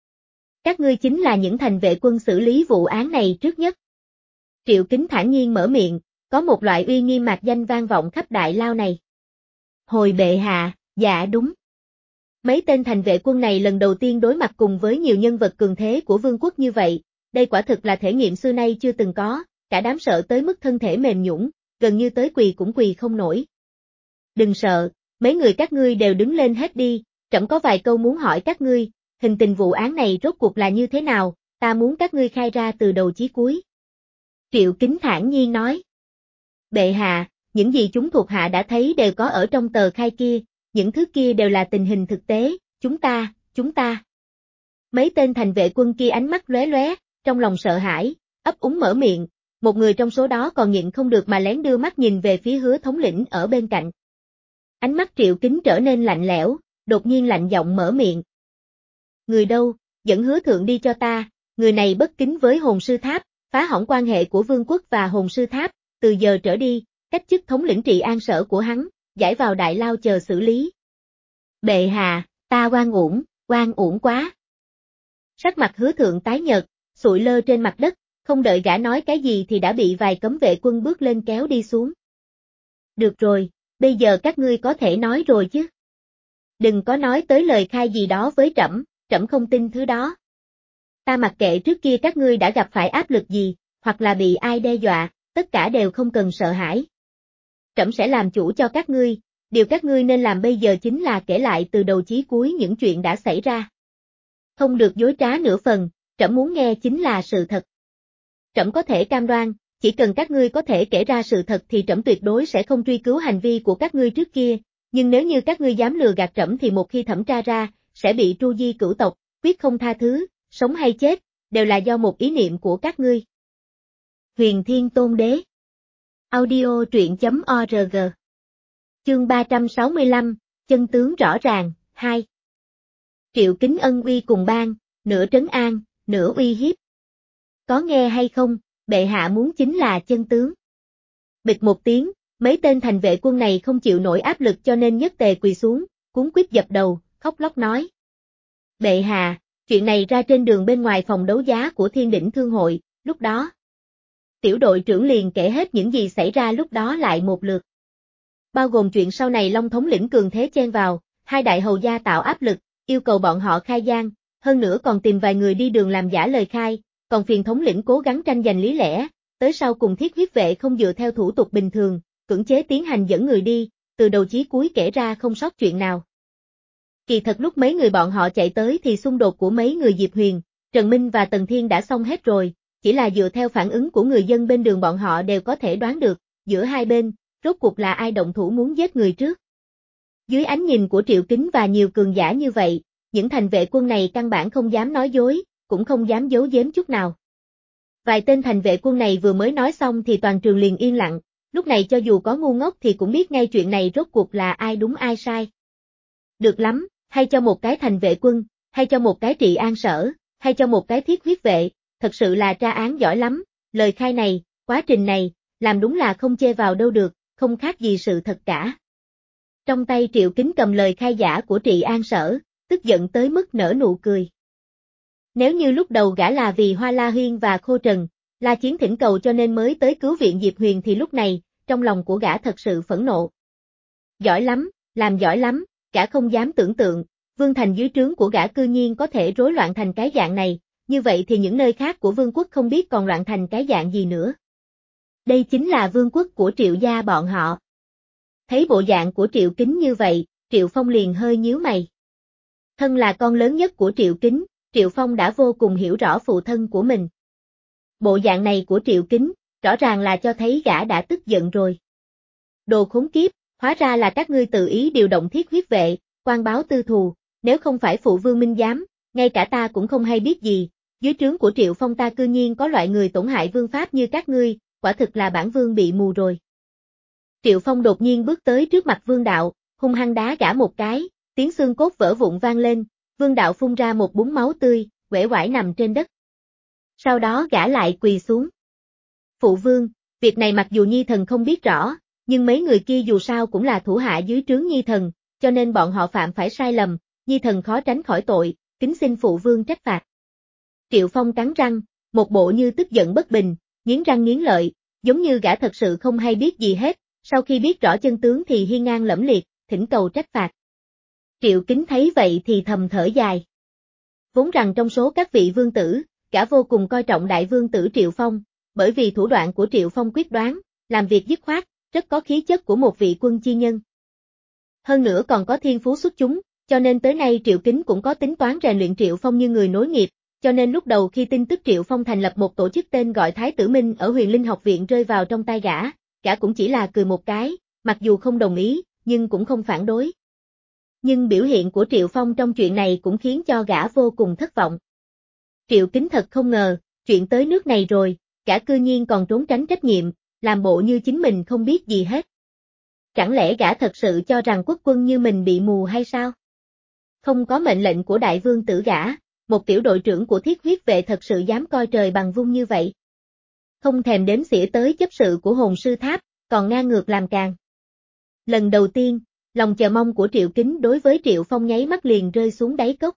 Các ngươi chính là những thành vệ quân xử lý vụ án này trước nhất. Triệu Kính thản nhiên mở miệng, có một loại uy nghiêm mạc danh vang vọng khắp đại lao này. Hồi bệ hạ, dạ đúng. Mấy tên thành vệ quân này lần đầu tiên đối mặt cùng với nhiều nhân vật cường thế của vương quốc như vậy, đây quả thực là thể nghiệm xưa nay chưa từng có, cả đám sợ tới mức thân thể mềm nhũn, gần như tới quỳ cũng quỳ không nổi. Đừng sợ, mấy người các ngươi đều đứng lên hết đi, trẫm có vài câu muốn hỏi các ngươi, hình tình vụ án này rốt cuộc là như thế nào, ta muốn các ngươi khai ra từ đầu chí cuối. Triệu Kính thản nhiên nói. Bệ hạ, những gì chúng thuộc hạ đã thấy đều có ở trong tờ khai kia, những thứ kia đều là tình hình thực tế, chúng ta, chúng ta. Mấy tên thành vệ quân kia ánh mắt lóe lóe, trong lòng sợ hãi, ấp úng mở miệng, một người trong số đó còn nhịn không được mà lén đưa mắt nhìn về phía hứa thống lĩnh ở bên cạnh. Ánh mắt Triệu Kính trở nên lạnh lẽo, đột nhiên lạnh giọng mở miệng. Người đâu, dẫn hứa thượng đi cho ta, người này bất kính với hồn sư tháp, phá hỏng quan hệ của vương quốc và hồn sư tháp, từ giờ trở đi, cách chức thống lĩnh Trị An Sở của hắn, giải vào đại lao chờ xử lý. Bệ hạ, ta oan uổng, oan uổng quá. Sắc mặt hứa thượng tái nhợt, sụi lơ trên mặt đất, không đợi gã nói cái gì thì đã bị vài cấm vệ quân bước lên kéo đi xuống. Được rồi, bây giờ các ngươi có thể nói rồi chứ. Đừng có nói tới lời khai gì đó với trẫm, trẫm không tin thứ đó. Ta mặc kệ trước kia các ngươi đã gặp phải áp lực gì, hoặc là bị ai đe dọa, tất cả đều không cần sợ hãi. Trẫm sẽ làm chủ cho các ngươi, điều các ngươi nên làm bây giờ chính là kể lại từ đầu chí cuối những chuyện đã xảy ra. Không được dối trá nửa phần, trẫm muốn nghe chính là sự thật. Trẫm có thể cam đoan, chỉ cần các ngươi có thể kể ra sự thật thì trẫm tuyệt đối sẽ không truy cứu hành vi của các ngươi trước kia, nhưng nếu như các ngươi dám lừa gạt trẫm thì một khi thẩm tra ra, sẽ bị tru di cửu tộc, quyết không tha thứ, sống hay chết, đều là do một ý niệm của các ngươi. Huyền Thiên Tôn Đế. Audio truyện chấm org. Chương ba trăm sáu mươi lăm, chân tướng rõ ràng, hai. Triệu Kính ân uy cùng ban, nửa trấn an, nửa uy hiếp. Có nghe hay không, bệ hạ muốn chính là chân tướng. Bịch một tiếng, mấy tên thành vệ quân này không chịu nổi áp lực cho nên nhất tề quỳ xuống, cuống quýt dập đầu, khóc lóc nói. Bệ hạ, chuyện này ra trên đường bên ngoài phòng đấu giá của Thiên Đỉnh Thương hội, lúc đó. Tiểu đội trưởng liền kể hết những gì xảy ra lúc đó lại một lượt. Bao gồm chuyện sau này Long thống lĩnh cường thế chen vào, hai đại hầu gia tạo áp lực, yêu cầu bọn họ khai gian, hơn nữa còn tìm vài người đi đường làm giả lời khai, còn phiền thống lĩnh cố gắng tranh giành lý lẽ, tới sau cùng thiết huyết vệ không dựa theo thủ tục bình thường, cưỡng chế tiến hành dẫn người đi, từ đầu chí cuối kể ra không sót chuyện nào. Kỳ thật lúc mấy người bọn họ chạy tới thì xung đột của mấy người Diệp Huyền, Trần Minh và Tần Thiên đã xong hết rồi, chỉ là dựa theo phản ứng của người dân bên đường bọn họ đều có thể đoán được, giữa hai bên, rốt cuộc là ai động thủ muốn giết người trước. Dưới ánh nhìn của Triệu Kính và nhiều cường giả như vậy, những thành vệ quân này căn bản không dám nói dối, cũng không dám giấu giếm chút nào. Vài tên thành vệ quân này vừa mới nói xong thì toàn trường liền yên lặng, lúc này cho dù có ngu ngốc thì cũng biết ngay chuyện này rốt cuộc là ai đúng ai sai. Được lắm, hay cho một cái thành vệ quân, hay cho một cái trị an sở, hay cho một cái thiết huyết vệ, thật sự là tra án giỏi lắm, lời khai này, quá trình này, làm đúng là không chê vào đâu được, không khác gì sự thật cả. Trong tay Triệu Kính cầm lời khai giả của trị an sở, tức giận tới mức nở nụ cười. Nếu như lúc đầu gã là vì Hoa La Huyên và Khô Trần, La Chiến thỉnh cầu cho nên mới tới cứu viện Diệp Huyền thì lúc này, trong lòng của gã thật sự phẫn nộ. Giỏi lắm, làm giỏi lắm, gã không dám tưởng tượng, vương thành dưới trướng của gã cư nhiên có thể rối loạn thành cái dạng này, như vậy thì những nơi khác của vương quốc không biết còn loạn thành cái dạng gì nữa. Đây chính là vương quốc của Triệu gia bọn họ. Thấy bộ dạng của Triệu Kính như vậy, Triệu Phong liền hơi nhíu mày. Thân là con lớn nhất của Triệu Kính, Triệu Phong đã vô cùng hiểu rõ phụ thân của mình. Bộ dạng này của Triệu Kính, rõ ràng là cho thấy gã đã tức giận rồi. Đồ khốn kiếp, hóa ra là các ngươi tự ý điều động thiết huyết vệ, quan báo tư thù, nếu không phải phụ vương minh giám, ngay cả ta cũng không hay biết gì, dưới trướng của Triệu Phong ta cư nhiên có loại người tổn hại vương pháp như các ngươi, quả thực là bản vương bị mù rồi. Triệu Phong đột nhiên bước tới trước mặt Vương Đạo, hung hăng đá gã một cái, tiếng xương cốt vỡ vụn vang lên, Vương Đạo phun ra một búng máu tươi, uể oải nằm trên đất. Sau đó gã lại quỳ xuống. Phụ vương, việc này mặc dù Nhi thần không biết rõ, nhưng mấy người kia dù sao cũng là thủ hạ dưới trướng Nhi thần, cho nên bọn họ phạm phải sai lầm, Nhi thần khó tránh khỏi tội, kính xin phụ vương trách phạt. Triệu Phong cắn răng, một bộ như tức giận bất bình, nghiến răng nghiến lợi, giống như gã thật sự không hay biết gì hết, sau khi biết rõ chân tướng thì hiên ngang lẫm liệt, thỉnh cầu trách phạt. Triệu Kính thấy vậy thì thầm thở dài. Vốn rằng trong số các vị vương tử, gã vô cùng coi trọng đại vương tử Triệu Phong, bởi vì thủ đoạn của Triệu Phong quyết đoán, làm việc dứt khoát, rất có khí chất của một vị quân chi nhân. Hơn nữa còn có thiên phú xuất chúng, cho nên tới nay Triệu Kính cũng có tính toán rèn luyện Triệu Phong như người nối nghiệp, cho nên lúc đầu khi tin tức Triệu Phong thành lập một tổ chức tên gọi Thái Tử Minh ở Huyền Linh học viện rơi vào trong tay gã, gã cũng chỉ là cười một cái, mặc dù không đồng ý, nhưng cũng không phản đối. Nhưng biểu hiện của Triệu Phong trong chuyện này cũng khiến cho gã vô cùng thất vọng. Triệu Kính thật không ngờ, chuyện tới nước này rồi, gã cư nhiên còn trốn tránh trách nhiệm, làm bộ như chính mình không biết gì hết. Chẳng lẽ gã thật sự cho rằng quốc quân như mình bị mù hay sao? Không có mệnh lệnh của đại vương tử gã, một tiểu đội trưởng của thiết huyết vệ thật sự dám coi trời bằng vung như vậy. Không thèm đếm xỉa tới chấp sự của hồn sư tháp, còn ngang ngược làm càng. Lần đầu tiên, lòng chờ mong của Triệu Kính đối với Triệu Phong nháy mắt liền rơi xuống đáy cốc.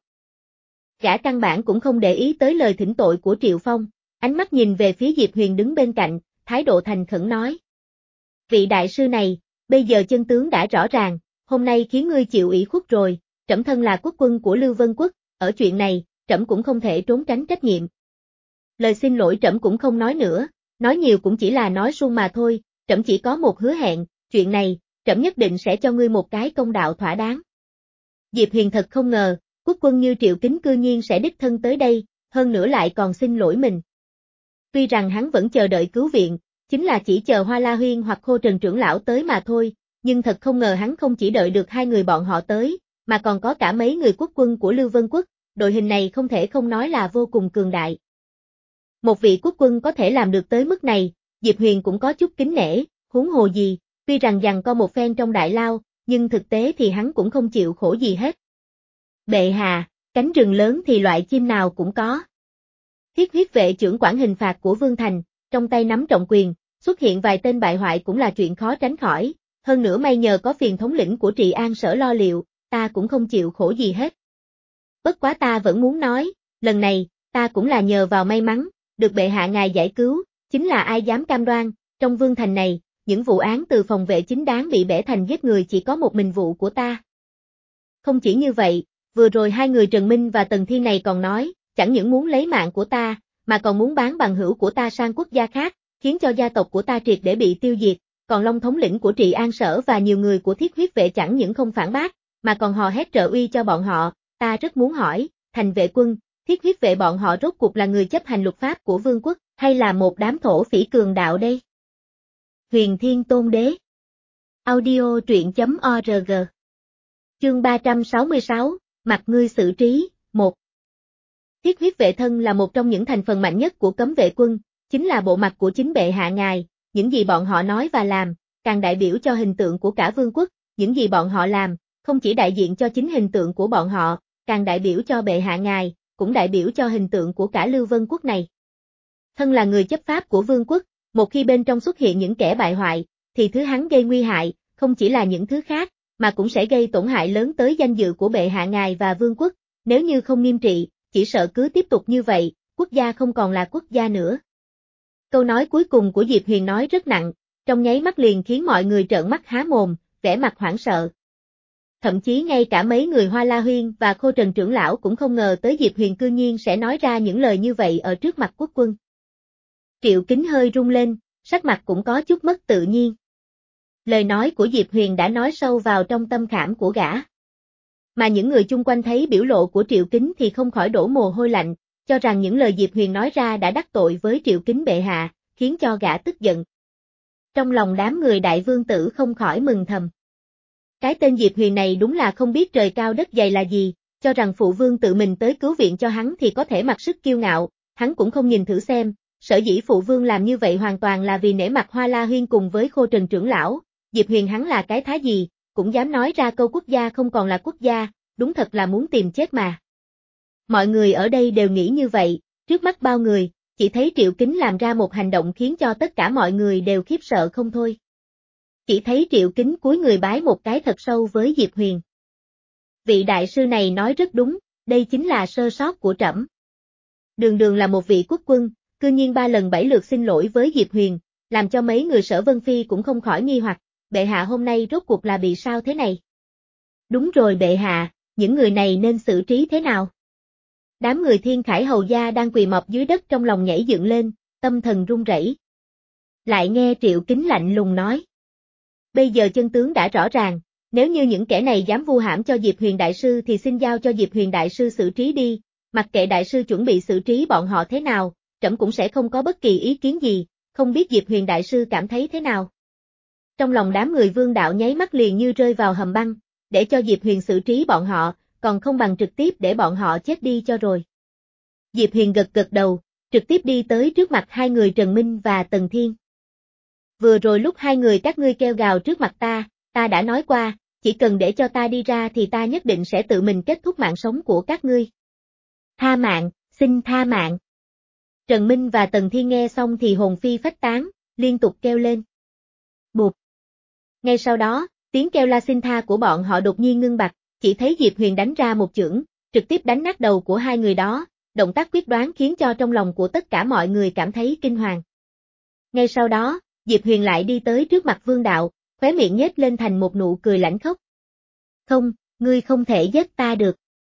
Gã căn bản cũng không để ý tới lời thỉnh tội của Triệu Phong, ánh mắt nhìn về phía Diệp Huyền đứng bên cạnh, thái độ thành khẩn nói. Vị đại sư này, bây giờ chân tướng đã rõ ràng, hôm nay khiến ngươi chịu ủy khuất rồi, trẫm thân là quốc quân của Lưu Vân Quốc, ở chuyện này, trẫm cũng không thể trốn tránh trách nhiệm. Lời xin lỗi trẫm cũng không nói nữa, nói nhiều cũng chỉ là nói suông mà thôi, trẫm chỉ có một hứa hẹn, chuyện này, trẫm nhất định sẽ cho ngươi một cái công đạo thỏa đáng. Diệp Huyền thật không ngờ, quốc quân như Triệu Kính cư nhiên sẽ đích thân tới đây, hơn nữa lại còn xin lỗi mình. Tuy rằng hắn vẫn chờ đợi cứu viện, chính là chỉ chờ Hoa La Huyên hoặc Khô Trần trưởng lão tới mà thôi, nhưng thật không ngờ hắn không chỉ đợi được hai người bọn họ tới, mà còn có cả mấy người quốc quân của Lưu Vân Quốc, đội hình này không thể không nói là vô cùng cường đại. Một vị quốc quân có thể làm được tới mức này, Diệp Huyền cũng có chút kính nể, huống hồ gì, tuy rằng giằng co một phen trong đại lao, nhưng thực tế thì hắn cũng không chịu khổ gì hết. Bệ hạ, cánh rừng lớn thì loại chim nào cũng có. Thiết huyết vệ trưởng quản hình phạt của Vương Thành, trong tay nắm trọng quyền, xuất hiện vài tên bại hoại cũng là chuyện khó tránh khỏi, hơn nữa may nhờ có phiền thống lĩnh của Trị An Sở lo liệu, ta cũng không chịu khổ gì hết. Bất quá ta vẫn muốn nói, lần này, ta cũng là nhờ vào may mắn, được bệ hạ ngài giải cứu, chính là ai dám cam đoan, trong Vương Thành này, những vụ án từ phòng vệ chính đáng bị bẻ thành giết người chỉ có một mình vụ của ta. Không chỉ như vậy, vừa rồi hai người Trần Minh và Tần Thiên này còn nói, chẳng những muốn lấy mạng của ta, mà còn muốn bán bằng hữu của ta sang quốc gia khác, khiến cho gia tộc của ta triệt để bị tiêu diệt, còn Long thống lĩnh của Trị An Sở và nhiều người của Thiết huyết vệ chẳng những không phản bác, mà còn hò hét trợ uy cho bọn họ, ta rất muốn hỏi, Thành vệ quân, Thiết huyết vệ bọn họ rốt cuộc là người chấp hành luật pháp của vương quốc, hay là một đám thổ phỉ cường đạo đây? Huyền Thiên Tôn Đế Audio truyện.org Chương ba trăm sáu mươi sáu, Mặt ngươi xử trí, một Thiết huyết vệ thân là một trong những thành phần mạnh nhất của cấm vệ quân, chính là bộ mặt của chính bệ hạ ngài, những gì bọn họ nói và làm, càng đại biểu cho hình tượng của cả vương quốc, những gì bọn họ làm, không chỉ đại diện cho chính hình tượng của bọn họ, càng đại biểu cho bệ hạ ngài, cũng đại biểu cho hình tượng của cả Lưu Vân Quốc này. Thân là người chấp pháp của vương quốc, một khi bên trong xuất hiện những kẻ bại hoại, thì thứ hắn gây nguy hại, không chỉ là những thứ khác, mà cũng sẽ gây tổn hại lớn tới danh dự của bệ hạ ngài và vương quốc, nếu như không nghiêm trị, chỉ sợ cứ tiếp tục như vậy, quốc gia không còn là quốc gia nữa. Câu nói cuối cùng của Diệp Huyền nói rất nặng, trong nháy mắt liền khiến mọi người trợn mắt há mồm, vẻ mặt hoảng sợ. Thậm chí ngay cả mấy người Hoa La Huyên và Khô Trần trưởng lão cũng không ngờ tới Diệp Huyền cư nhiên sẽ nói ra những lời như vậy ở trước mặt quốc quân. Triệu Kính hơi rung lên, sắc mặt cũng có chút mất tự nhiên. Lời nói của Diệp Huyền đã nói sâu vào trong tâm khảm của gã. Mà những người chung quanh thấy biểu lộ của Triệu Kính thì không khỏi đổ mồ hôi lạnh, cho rằng những lời Diệp Huyền nói ra đã đắc tội với Triệu Kính bệ hạ, khiến cho gã tức giận. Trong lòng đám người đại vương tử không khỏi mừng thầm. Cái tên Diệp Huyền này đúng là không biết trời cao đất dày là gì, cho rằng phụ vương tự mình tới cứu viện cho hắn thì có thể mặc sức kiêu ngạo, hắn cũng không nhìn thử xem, sở dĩ phụ vương làm như vậy hoàn toàn là vì nể mặt Hoa La Huyên cùng với Khô Trần trưởng lão, Diệp Huyền hắn là cái thá gì, cũng dám nói ra câu quốc gia không còn là quốc gia, đúng thật là muốn tìm chết mà. Mọi người ở đây đều nghĩ như vậy, trước mắt bao người, chỉ thấy Triệu Kính làm ra một hành động khiến cho tất cả mọi người đều khiếp sợ không thôi. Chỉ thấy Triệu Kính cúi người bái một cái thật sâu với Diệp Huyền. Vị đại sư này nói rất đúng, đây chính là sơ sót của trẫm. Đường đường là một vị quốc quân, cư nhiên ba lần bảy lượt xin lỗi với Diệp Huyền, làm cho mấy người Sở Vân Phi cũng không khỏi nghi hoặc, bệ hạ hôm nay rốt cuộc là bị sao thế này? Đúng rồi bệ hạ, những người này nên xử trí thế nào? Đám người Thiên Khải hầu gia đang quỳ mọp dưới đất trong lòng nhảy dựng lên, tâm thần run rẩy. Lại nghe Triệu Kính lạnh lùng nói. Bây giờ chân tướng đã rõ ràng, nếu như những kẻ này dám vu hãm cho Diệp Huyền đại sư thì xin giao cho Diệp Huyền đại sư xử trí đi, mặc kệ đại sư chuẩn bị xử trí bọn họ thế nào, trẫm cũng sẽ không có bất kỳ ý kiến gì, không biết Diệp Huyền đại sư cảm thấy thế nào. Trong lòng đám người Vương đạo nháy mắt liền như rơi vào hầm băng, để cho Diệp Huyền xử trí bọn họ, còn không bằng trực tiếp để bọn họ chết đi cho rồi. Diệp Huyền gật gật đầu, trực tiếp đi tới trước mặt hai người Trần Minh và Tần Thiên. Vừa rồi lúc hai người các ngươi kêu gào trước mặt ta, ta đã nói qua, chỉ cần để cho ta đi ra thì ta nhất định sẽ tự mình kết thúc mạng sống của các ngươi. Tha mạng, xin tha mạng. Trần Minh và Tần Thiên nghe xong thì hồn phi phách tán, liên tục kêu lên. Bụp. Ngay sau đó, tiếng kêu la xin tha của bọn họ đột nhiên ngưng bặt, chỉ thấy Diệp Huyền đánh ra một chưởng, trực tiếp đánh nát đầu của hai người đó, động tác quyết đoán khiến cho trong lòng của tất cả mọi người cảm thấy kinh hoàng. Ngay sau đó, Diệp Huyền lại đi tới trước mặt Vương đạo, khóe miệng nhếch lên thành một nụ cười lãnh khốc. Không, ngươi không thể giết ta được.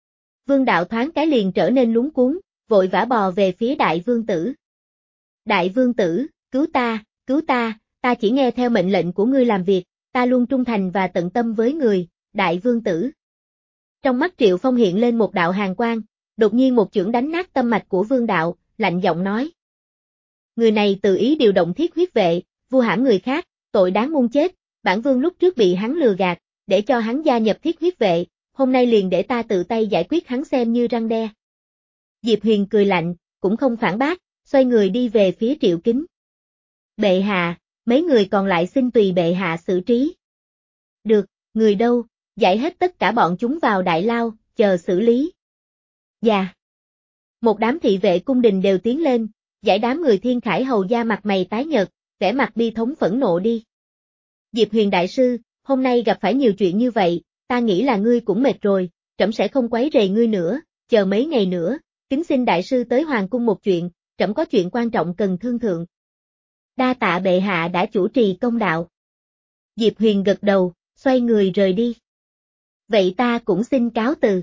Vương đạo thoáng cái liền trở nên lúng cuống, vội vã bò về phía đại vương tử. Đại vương tử, cứu ta, cứu ta, ta chỉ nghe theo mệnh lệnh của ngươi làm việc, ta luôn trung thành và tận tâm với người, đại vương tử. Trong mắt Triệu Phong hiện lên một đạo hàn quang, đột nhiên một chưởng đánh nát tâm mạch của vương đạo, lạnh giọng nói. Người này tự ý điều động thiết huyết vệ, vu hãm người khác, tội đáng muôn chết, bản vương lúc trước bị hắn lừa gạt, để cho hắn gia nhập thiết huyết vệ, hôm nay liền để ta tự tay giải quyết hắn xem như răng đe. Diệp Huyền cười lạnh, cũng không phản bác, xoay người đi về phía Triệu Kính. Bệ hạ, mấy người còn lại xin tùy bệ hạ xử trí. Được, người đâu, giải hết tất cả bọn chúng vào đại lao, chờ xử lý. Dạ. Một đám thị vệ cung đình đều tiến lên, giải đám người Thiên Khải hầu gia mặt mày tái nhợt, vẻ mặt bi thống phẫn nộ đi. Diệp Huyền đại sư, hôm nay gặp phải nhiều chuyện như vậy, ta nghĩ là ngươi cũng mệt rồi, trẫm sẽ không quấy rầy ngươi nữa, chờ mấy ngày nữa, kính xin đại sư tới hoàng cung một chuyện, trẫm có chuyện quan trọng cần thương thượng. Đa tạ bệ hạ đã chủ trì công đạo. Diệp Huyền gật đầu, xoay người rời đi. Vậy ta cũng xin cáo từ.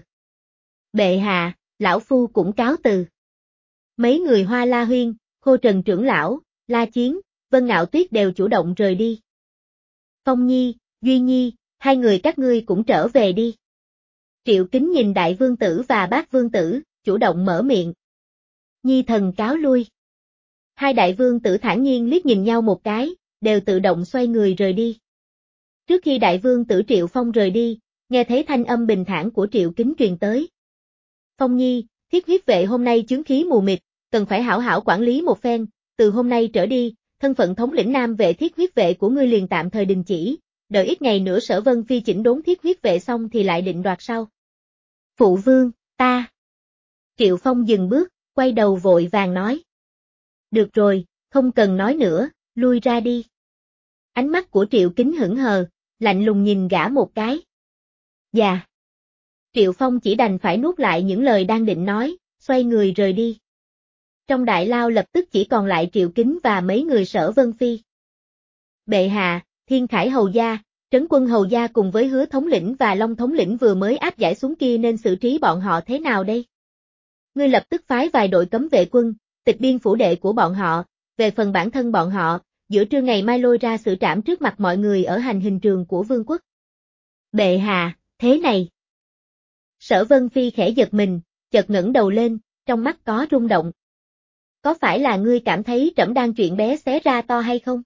Bệ hạ, lão phu cũng cáo từ. Mấy người Hoa La Huyên, Khô Trần trưởng lão, La Chiến, Vân Ngạo Tuyết đều chủ động rời đi. Phong Nhi, Duy Nhi, hai người các ngươi cũng trở về đi. Triệu Kính nhìn đại vương tử và bác vương tử, chủ động mở miệng. Nhi thần cáo lui. Hai đại vương tử thản nhiên liếc nhìn nhau một cái, đều tự động xoay người rời đi. Trước khi đại vương tử Triệu Phong rời đi, nghe thấy thanh âm bình thản của Triệu Kính truyền tới. Phong Nhi, thiết huyết vệ hôm nay chướng khí mù mịt, cần phải hảo hảo quản lý một phen, từ hôm nay trở đi, thân phận thống lĩnh nam vệ thiết huyết vệ của ngươi liền tạm thời đình chỉ, đợi ít ngày nữa Sở Vân Phi chỉnh đốn thiết huyết vệ xong thì lại định đoạt sau. Phụ vương, ta. Triệu Phong dừng bước, quay đầu vội vàng nói. Được rồi, không cần nói nữa, lui ra đi. Ánh mắt của Triệu Kính hững hờ, lạnh lùng nhìn gã một cái. Dạ. Triệu Phong chỉ đành phải nuốt lại những lời đang định nói, xoay người rời đi. Trong đại lao lập tức chỉ còn lại Triệu Kính và mấy người Sở Vân Phi. Bệ hạ, Thiên Khải hầu gia, Trấn Quân hầu gia cùng với Hứa thống lĩnh và Long thống lĩnh vừa mới áp giải xuống kia nên xử trí bọn họ thế nào đây? Ngươi lập tức phái vài đội cấm vệ quân, tịch biên phủ đệ của bọn họ, về phần bản thân bọn họ, giữa trưa ngày mai lôi ra xử trảm trước mặt mọi người ở hành hình trường của vương quốc. Bệ hạ, thế này. Sở Vân Phi khẽ giật mình, chợt ngẩng đầu lên, trong mắt có rung động. Có phải là ngươi cảm thấy trẫm đang chuyện bé xé ra to hay không?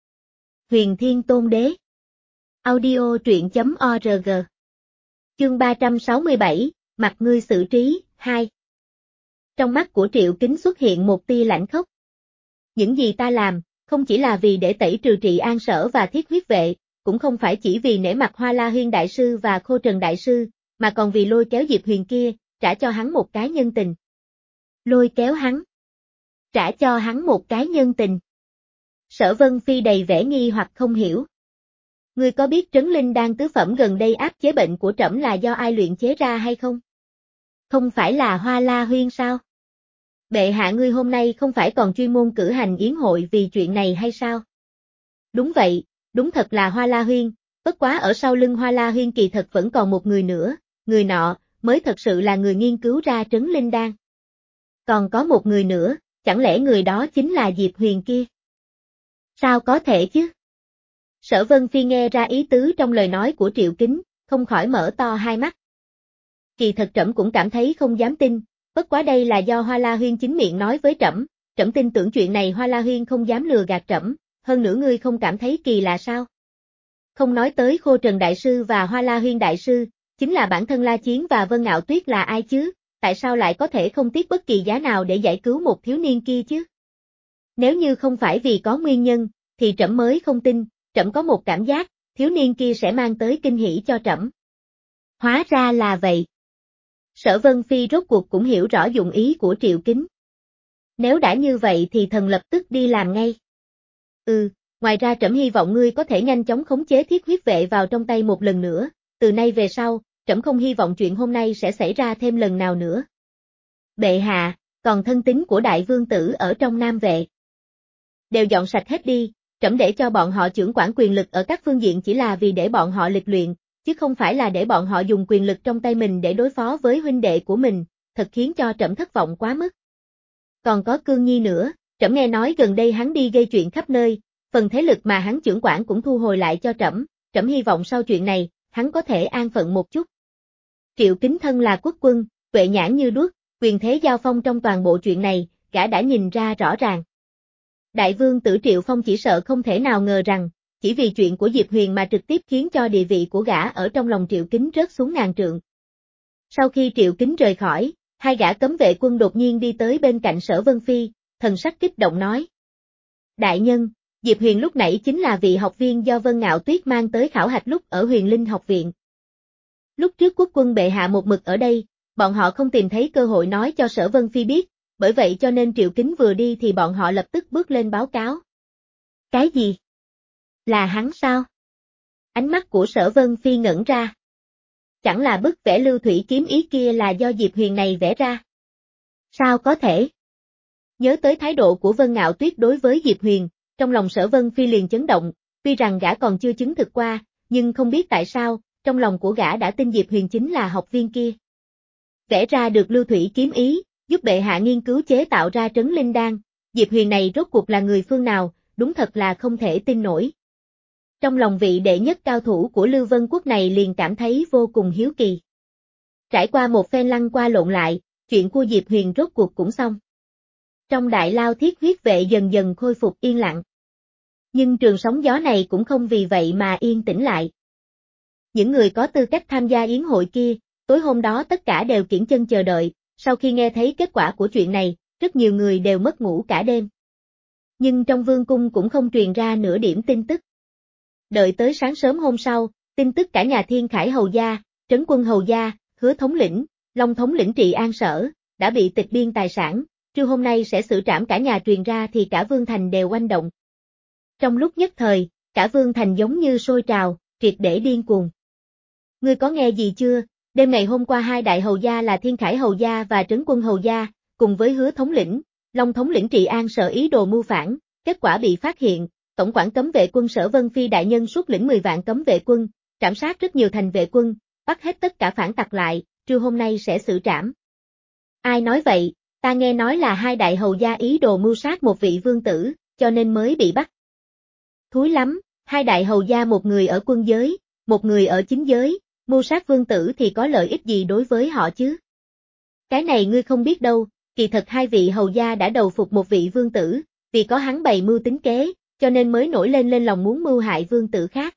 Huyền Thiên Tôn Đế. Audio truyện chấm org. Chương ba trăm sáu mươi bảy, mặt ngươi xử trí, hai. Trong mắt của Triệu Kính xuất hiện một tia lãnh khốc. Những gì ta làm, không chỉ là vì để tẩy trừ Trị An Sở và thiết huyết vệ, cũng không phải chỉ vì nể mặt Hoa La Huyên đại sư và Khô Trần đại sư, mà còn vì lôi kéo Diệp Huyền kia, trả cho hắn một cái nhân tình. Lôi kéo hắn. Trả cho hắn một cái nhân tình. Sở Vân Phi đầy vẻ nghi hoặc không hiểu. Ngươi có biết trấn linh đan tứ phẩm gần đây áp chế bệnh của trẫm là do ai luyện chế ra hay không? Không phải là Hoa La Huyên sao? Bệ hạ ngươi hôm nay không phải còn chuyên môn cử hành yến hội vì chuyện này hay sao? Đúng vậy, đúng thật là Hoa La Huyên, bất quá ở sau lưng Hoa La Huyên kỳ thật vẫn còn một người nữa, người nọ mới thật sự là người nghiên cứu ra trấn linh đan. Còn có một người nữa, chẳng lẽ người đó chính là Diệp Huyền kia? Sao có thể chứ? Sở Vân Phi nghe ra ý tứ trong lời nói của Triệu Kính, không khỏi mở to hai mắt. Kỳ thật trẫm cũng cảm thấy không dám tin, bất quá đây là do Hoa La Huyên chính miệng nói với trẫm, trẫm tin tưởng chuyện này Hoa La Huyên không dám lừa gạt trẫm, hơn nữa ngươi không cảm thấy kỳ lạ sao? Không nói tới Khô Trần đại sư và Hoa La Huyên đại sư, chính là bản thân La Chiến và Vân Ngạo Tuyết là ai chứ, tại sao lại có thể không tiếc bất kỳ giá nào để giải cứu một thiếu niên kia chứ? Nếu như không phải vì có nguyên nhân, thì trẫm mới không tin, trẫm có một cảm giác, thiếu niên kia sẽ mang tới kinh hỉ cho trẫm. Hóa ra là vậy. Sở Vân Phi rốt cuộc cũng hiểu rõ dụng ý của Triệu Kính. Nếu đã như vậy thì thần lập tức đi làm ngay. Ừ, ngoài ra trẫm hy vọng ngươi có thể nhanh chóng khống chế thiết huyết vệ vào trong tay một lần nữa, từ nay về sau, trẫm không hy vọng chuyện hôm nay sẽ xảy ra thêm lần nào nữa. Bệ hạ, còn thân tín của đại vương tử ở trong Nam vệ. Đều dọn sạch hết đi, trẫm để cho bọn họ trưởng quản quyền lực ở các phương diện chỉ là vì để bọn họ lịch luyện, chứ không phải là để bọn họ dùng quyền lực trong tay mình để đối phó với huynh đệ của mình, thật khiến cho trẫm thất vọng quá mức. Còn có Cương Nhi nữa, trẫm nghe nói gần đây hắn đi gây chuyện khắp nơi, phần thế lực mà hắn trưởng quản cũng thu hồi lại cho trẫm, trẫm hy vọng sau chuyện này, hắn có thể an phận một chút. Triệu Kính thân là quốc quân, tuệ nhãn như đuốc, quyền thế giao phong trong toàn bộ chuyện này, gã đã nhìn ra rõ ràng. Đại vương tử Triệu Phong chỉ sợ không thể nào ngờ rằng, chỉ vì chuyện của Diệp Huyền mà trực tiếp khiến cho địa vị của gã ở trong lòng Triệu Kính rớt xuống ngàn trượng. Sau khi Triệu Kính rời khỏi, hai gã cấm vệ quân đột nhiên đi tới bên cạnh Sở Vân Phi, thần sắc kích động nói. Đại nhân, Diệp Huyền lúc nãy chính là vị học viên do Vân Ngạo Tuyết mang tới khảo hạch lúc ở Huyền Linh học viện. Lúc trước quốc quân bệ hạ một mực ở đây, bọn họ không tìm thấy cơ hội nói cho Sở Vân Phi biết, bởi vậy cho nên Triệu Kính vừa đi thì bọn họ lập tức bước lên báo cáo. Cái gì? Là hắn sao? Ánh mắt của Sở Vân Phi ngẩn ra. Chẳng là bức vẽ lưu thủy kiếm ý kia là do Diệp Huyền này vẽ ra? Sao có thể? Nhớ tới thái độ của Vân Ngạo Tuyết đối với Diệp Huyền, trong lòng Sở Vân Phi liền chấn động, tuy rằng gã còn chưa chứng thực qua, nhưng không biết tại sao, trong lòng của gã đã tin Diệp Huyền chính là học viên kia. Vẽ ra được lưu thủy kiếm ý, giúp bệ hạ nghiên cứu chế tạo ra trấn linh đan, Diệp Huyền này rốt cuộc là người phương nào, đúng thật là không thể tin nổi. Trong lòng vị đệ nhất cao thủ của Lưu Vân Quốc này liền cảm thấy vô cùng hiếu kỳ. Trải qua một phen lăn qua lộn lại, chuyện của Diệp Huyền rốt cuộc cũng xong. Trong đại lao thiết huyết vệ dần dần khôi phục yên lặng. Nhưng trường sóng gió này cũng không vì vậy mà yên tĩnh lại. Những người có tư cách tham gia yến hội kia, tối hôm đó tất cả đều kiễng chân chờ đợi, sau khi nghe thấy kết quả của chuyện này, rất nhiều người đều mất ngủ cả đêm. Nhưng trong vương cung cũng không truyền ra nửa điểm tin tức. Đợi tới sáng sớm hôm sau, tin tức cả nhà Thiên Khải hầu gia, Trấn Quân hầu gia, Hứa thống lĩnh, Long thống lĩnh Trị An sở, đã bị tịch biên tài sản, trưa hôm nay sẽ xử trảm cả nhà truyền ra thì cả Vương Thành đều oanh động. Trong lúc nhất thời, cả Vương Thành giống như sôi trào, triệt để điên cuồng. Ngươi có nghe gì chưa? Đêm ngày hôm qua hai đại hầu gia là Thiên Khải hầu gia và Trấn Quân hầu gia, cùng với Hứa thống lĩnh, Long thống lĩnh Trị An sở ý đồ mưu phản, kết quả bị phát hiện, tổng quản cấm vệ quân Sở Vân Phi đại nhân xuất lĩnh mười vạn cấm vệ quân, trảm sát rất nhiều thành vệ quân, bắt hết tất cả phản tặc lại, trưa hôm nay sẽ xử trảm. Ai nói vậy? Ta nghe nói là hai đại hầu gia ý đồ mưu sát một vị vương tử, cho nên mới bị bắt. Thúi lắm, hai đại hầu gia một người ở quân giới, một người ở chính giới, mưu sát vương tử thì có lợi ích gì đối với họ chứ? Cái này ngươi không biết đâu, kỳ thật hai vị hầu gia đã đầu phục một vị vương tử, vì có hắn bày mưu tính kế, cho nên mới nổi lên lên lòng muốn mưu hại vương tử khác.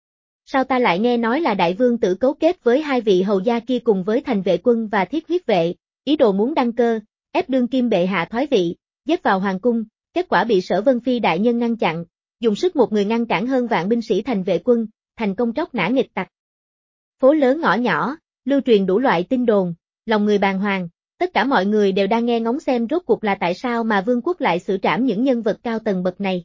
Sao ta lại nghe nói là đại vương tử cấu kết với hai vị hầu gia kia cùng với thành vệ quân và thiết huyết vệ, ý đồ muốn đăng cơ, ép đương kim bệ hạ thoái vị, giết vào hoàng cung, kết quả bị Sở Vân Phi đại nhân ngăn chặn, dùng sức một người ngăn cản hơn vạn binh sĩ thành vệ quân, thành công tróc nã nghịch tặc. Phố lớn ngõ nhỏ, lưu truyền đủ loại tin đồn, lòng người bàng hoàng, tất cả mọi người đều đang nghe ngóng xem rốt cuộc là tại sao mà vương quốc lại xử trảm những nhân vật cao tầng bậc này.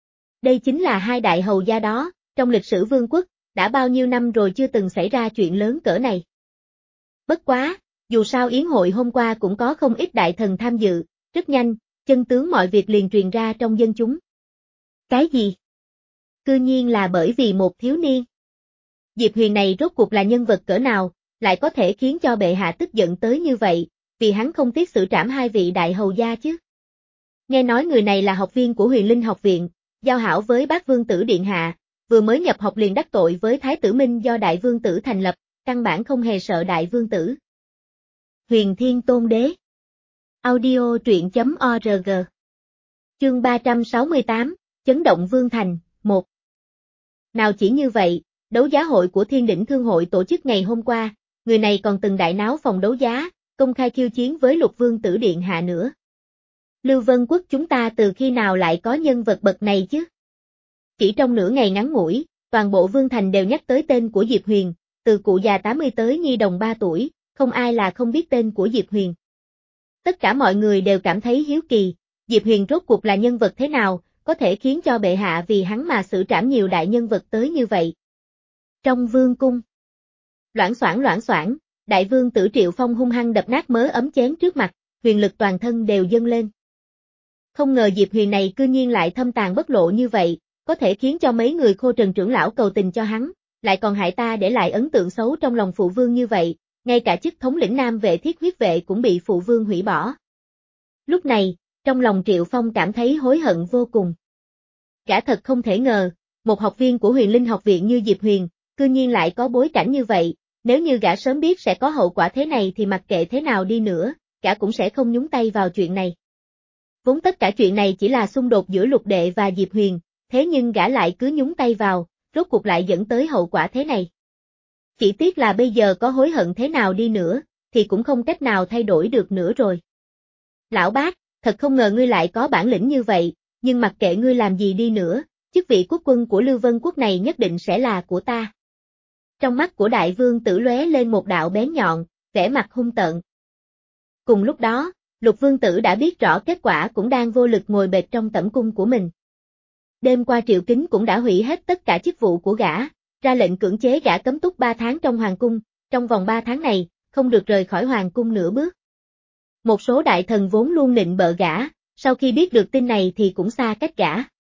Đây chính là hai đại hầu gia đó, trong lịch sử vương quốc, đã bao nhiêu năm rồi chưa từng xảy ra chuyện lớn cỡ này. Bất quá, dù sao yến hội hôm qua cũng có không ít đại thần tham dự, rất nhanh, chân tướng mọi việc liền truyền ra trong dân chúng. Cái gì? Cư nhiên là bởi vì một thiếu niên. Diệp Huyền này rốt cuộc là nhân vật cỡ nào, lại có thể khiến cho bệ hạ tức giận tới như vậy, vì hắn không tiếc xử trảm hai vị đại hầu gia chứ. Nghe nói người này là học viên của Huyền Linh học viện, giao hảo với bác vương tử điện hạ, vừa mới nhập học liền đắc tội với Thái tử Minh do đại vương tử thành lập, căn bản không hề sợ đại vương tử. Huyền Thiên Tôn Đế. Audio truyện chấm org. Chương ba trăm sáu mươi tám, Chấn động Vương Thành, một. Nào chỉ như vậy, đấu giá hội của Thiên Đỉnh Thương hội tổ chức ngày hôm qua, người này còn từng đại náo phòng đấu giá, công khai khiêu chiến với Lục Vương tử điện hạ nữa. Lưu Vân Quốc chúng ta từ khi nào lại có nhân vật bậc này chứ? Chỉ trong nửa ngày ngắn ngủi, toàn bộ Vương Thành đều nhắc tới tên của Diệp Huyền, từ cụ già tám mươi tới nhi đồng ba tuổi, không ai là không biết tên của Diệp Huyền. Tất cả mọi người đều cảm thấy hiếu kỳ, Diệp Huyền rốt cuộc là nhân vật thế nào, có thể khiến cho bệ hạ vì hắn mà xử trảm nhiều đại nhân vật tới như vậy. Trong vương cung, loảng xoảng loảng xoảng, đại vương tử Triệu Phong hung hăng đập nát mớ ấm chén trước mặt, huyền lực toàn thân đều dâng lên. Không ngờ Diệp Huyền này cư nhiên lại thâm tàn bất lộ như vậy, có thể khiến cho mấy người Khô Trần trưởng lão cầu tình cho hắn, lại còn hại ta để lại ấn tượng xấu trong lòng phụ vương như vậy, ngay cả chức thống lĩnh Nam vệ thiết huyết vệ cũng bị phụ vương hủy bỏ. Lúc này, trong lòng Triệu Phong cảm thấy hối hận vô cùng. Gã thật không thể ngờ, một học viên của Huyền Linh học viện như Diệp Huyền, cư nhiên lại có bối cảnh như vậy, nếu như gã sớm biết sẽ có hậu quả thế này thì mặc kệ thế nào đi nữa, gã cũng sẽ không nhúng tay vào chuyện này. Vốn tất cả chuyện này chỉ là xung đột giữa Lục Đệ và Diệp Huyền, thế nhưng gã lại cứ nhúng tay vào, rốt cuộc lại dẫn tới hậu quả thế này. Chỉ tiếc là bây giờ có hối hận thế nào đi nữa, thì cũng không cách nào thay đổi được nữa rồi. Lão bác, thật không ngờ ngươi lại có bản lĩnh như vậy, nhưng mặc kệ ngươi làm gì đi nữa, chức vị quốc quân của Lưu Vân Quốc này nhất định sẽ là của ta. Trong mắt của đại vương tử lóe lên một đạo bén nhọn, vẻ mặt hung tợn. Cùng lúc đó, Lục Vương Tử đã biết rõ kết quả cũng đang vô lực ngồi bệt trong tẩm cung của mình. Đêm qua Triệu Kính cũng đã hủy hết tất cả chức vụ của gã, ra lệnh cưỡng chế gã cấm túc ba tháng trong hoàng cung, trong vòng ba tháng này, không được rời khỏi hoàng cung nửa bước. Một số đại thần vốn luôn nịnh bợ gã, sau khi biết được tin này thì cũng xa cách gã.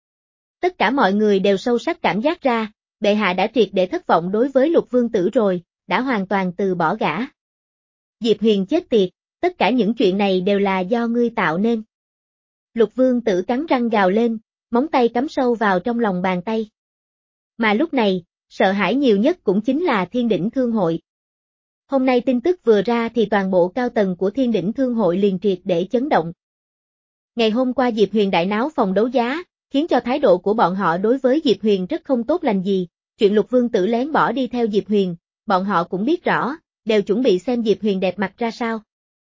Tất cả mọi người đều sâu sắc cảm giác ra, bệ hạ đã triệt để thất vọng đối với Lục Vương Tử rồi, đã hoàn toàn từ bỏ gã. Diệp Huyền chết tiệt, tất cả những chuyện này đều là do ngươi tạo nên. Lục Vương Tử cắn răng gào lên, móng tay cắm sâu vào trong lòng bàn tay. Mà lúc này, sợ hãi nhiều nhất cũng chính là Thiên Đỉnh Thương Hội. Hôm nay tin tức vừa ra thì toàn bộ cao tầng của Thiên Đỉnh Thương Hội liền triệt để chấn động. Ngày hôm qua Diệp Huyền đại náo phòng đấu giá, khiến cho thái độ của bọn họ đối với Diệp Huyền rất không tốt lành gì, chuyện Lục Vương Tử lén bỏ đi theo Diệp Huyền, bọn họ cũng biết rõ, đều chuẩn bị xem Diệp Huyền đẹp mặt ra sao.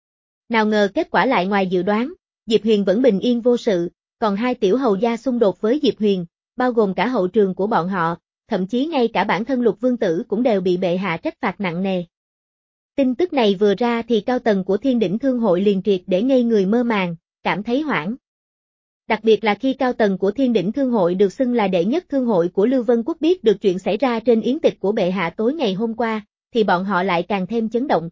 Nào ngờ kết quả lại ngoài dự đoán, Diệp Huyền vẫn bình yên vô sự, còn hai tiểu hầu gia xung đột với Diệp Huyền, bao gồm cả hậu trường của bọn họ, thậm chí ngay cả bản thân Lục Vương Tử cũng đều bị bệ hạ trách phạt nặng nề. Tin tức này vừa ra thì cao tầng của Thiên Đỉnh Thương Hội liền triệt để ngây người mơ màng, cảm thấy hoảng. Đặc biệt là khi cao tầng của Thiên Đỉnh Thương Hội được xưng là đệ nhất thương hội của Lưu Vân Quốc biết được chuyện xảy ra trên yến tịch của bệ hạ tối ngày hôm qua, thì bọn họ lại càng thêm chấn động.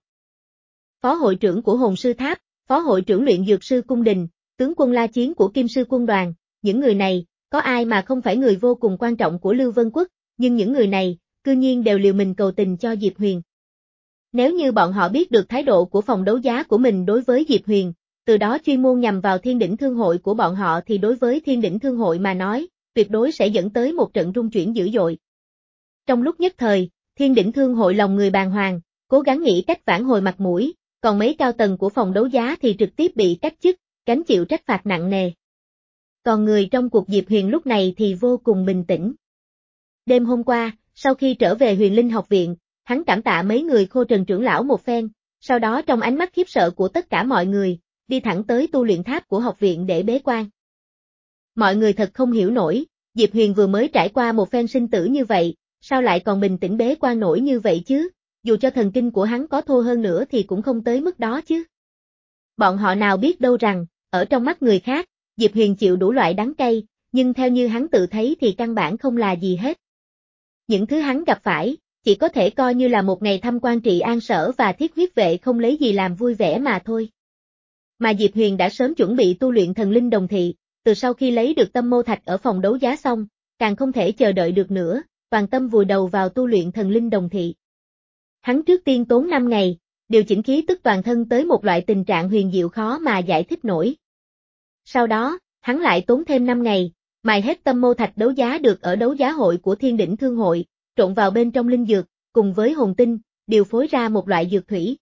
Phó hội trưởng của Hồn Sư Tháp, phó hội trưởng luyện dược sư cung đình, tướng quân La Chiến của Kim Sư quân đoàn, những người này, có ai mà không phải người vô cùng quan trọng của Lưu Vân Quốc, nhưng những người này, cư nhiên đều liều mình cầu tình cho Diệp Huyền. Nếu như bọn họ biết được thái độ của phòng đấu giá của mình đối với Diệp Huyền, từ đó chuyên môn nhằm vào Thiên Đỉnh Thương Hội của bọn họ thì đối với Thiên Đỉnh Thương Hội mà nói, tuyệt đối sẽ dẫn tới một trận rung chuyển dữ dội. Trong lúc nhất thời, Thiên Đỉnh Thương Hội lòng người bàng hoàng, cố gắng nghĩ cách vãn hồi mặt mũi, còn mấy cao tầng của phòng đấu giá thì trực tiếp bị cách chức, gánh chịu trách phạt nặng nề. Còn người trong cuộc Diệp Huyền lúc này thì vô cùng bình tĩnh. Đêm hôm qua, sau khi trở về Huyền Linh học viện, hắn cảm tạ mấy người Khô Trần trưởng lão một phen, sau đó trong ánh mắt khiếp sợ của tất cả mọi người, đi thẳng tới tu luyện tháp của học viện để bế quan. Mọi người thật không hiểu nổi, Diệp Huyền vừa mới trải qua một phen sinh tử như vậy, sao lại còn bình tĩnh bế quan nổi như vậy chứ, dù cho thần kinh của hắn có thô hơn nữa thì cũng không tới mức đó chứ. Bọn họ nào biết đâu rằng, ở trong mắt người khác, Diệp Huyền chịu đủ loại đắng cay, nhưng theo như hắn tự thấy thì căn bản không là gì hết. Những thứ hắn gặp phải, chỉ có thể coi như là một ngày thăm quan Trị An Sở và Thiết Huyết Vệ không lấy gì làm vui vẻ mà thôi. Mà Diệp Huyền đã sớm chuẩn bị tu luyện thần linh đồng thị, từ sau khi lấy được tâm mô thạch ở phòng đấu giá xong, càng không thể chờ đợi được nữa, toàn tâm vùi đầu vào tu luyện thần linh đồng thị. Hắn trước tiên tốn năm ngày, điều chỉnh khí tức toàn thân tới một loại tình trạng huyền diệu khó mà giải thích nổi. Sau đó, hắn lại tốn thêm năm ngày, mài hết tâm mô thạch đấu giá được ở đấu giá hội của Thiên Đỉnh Thương Hội, trộn vào bên trong linh dược, cùng với hồn tinh, điều phối ra một loại dược thủy.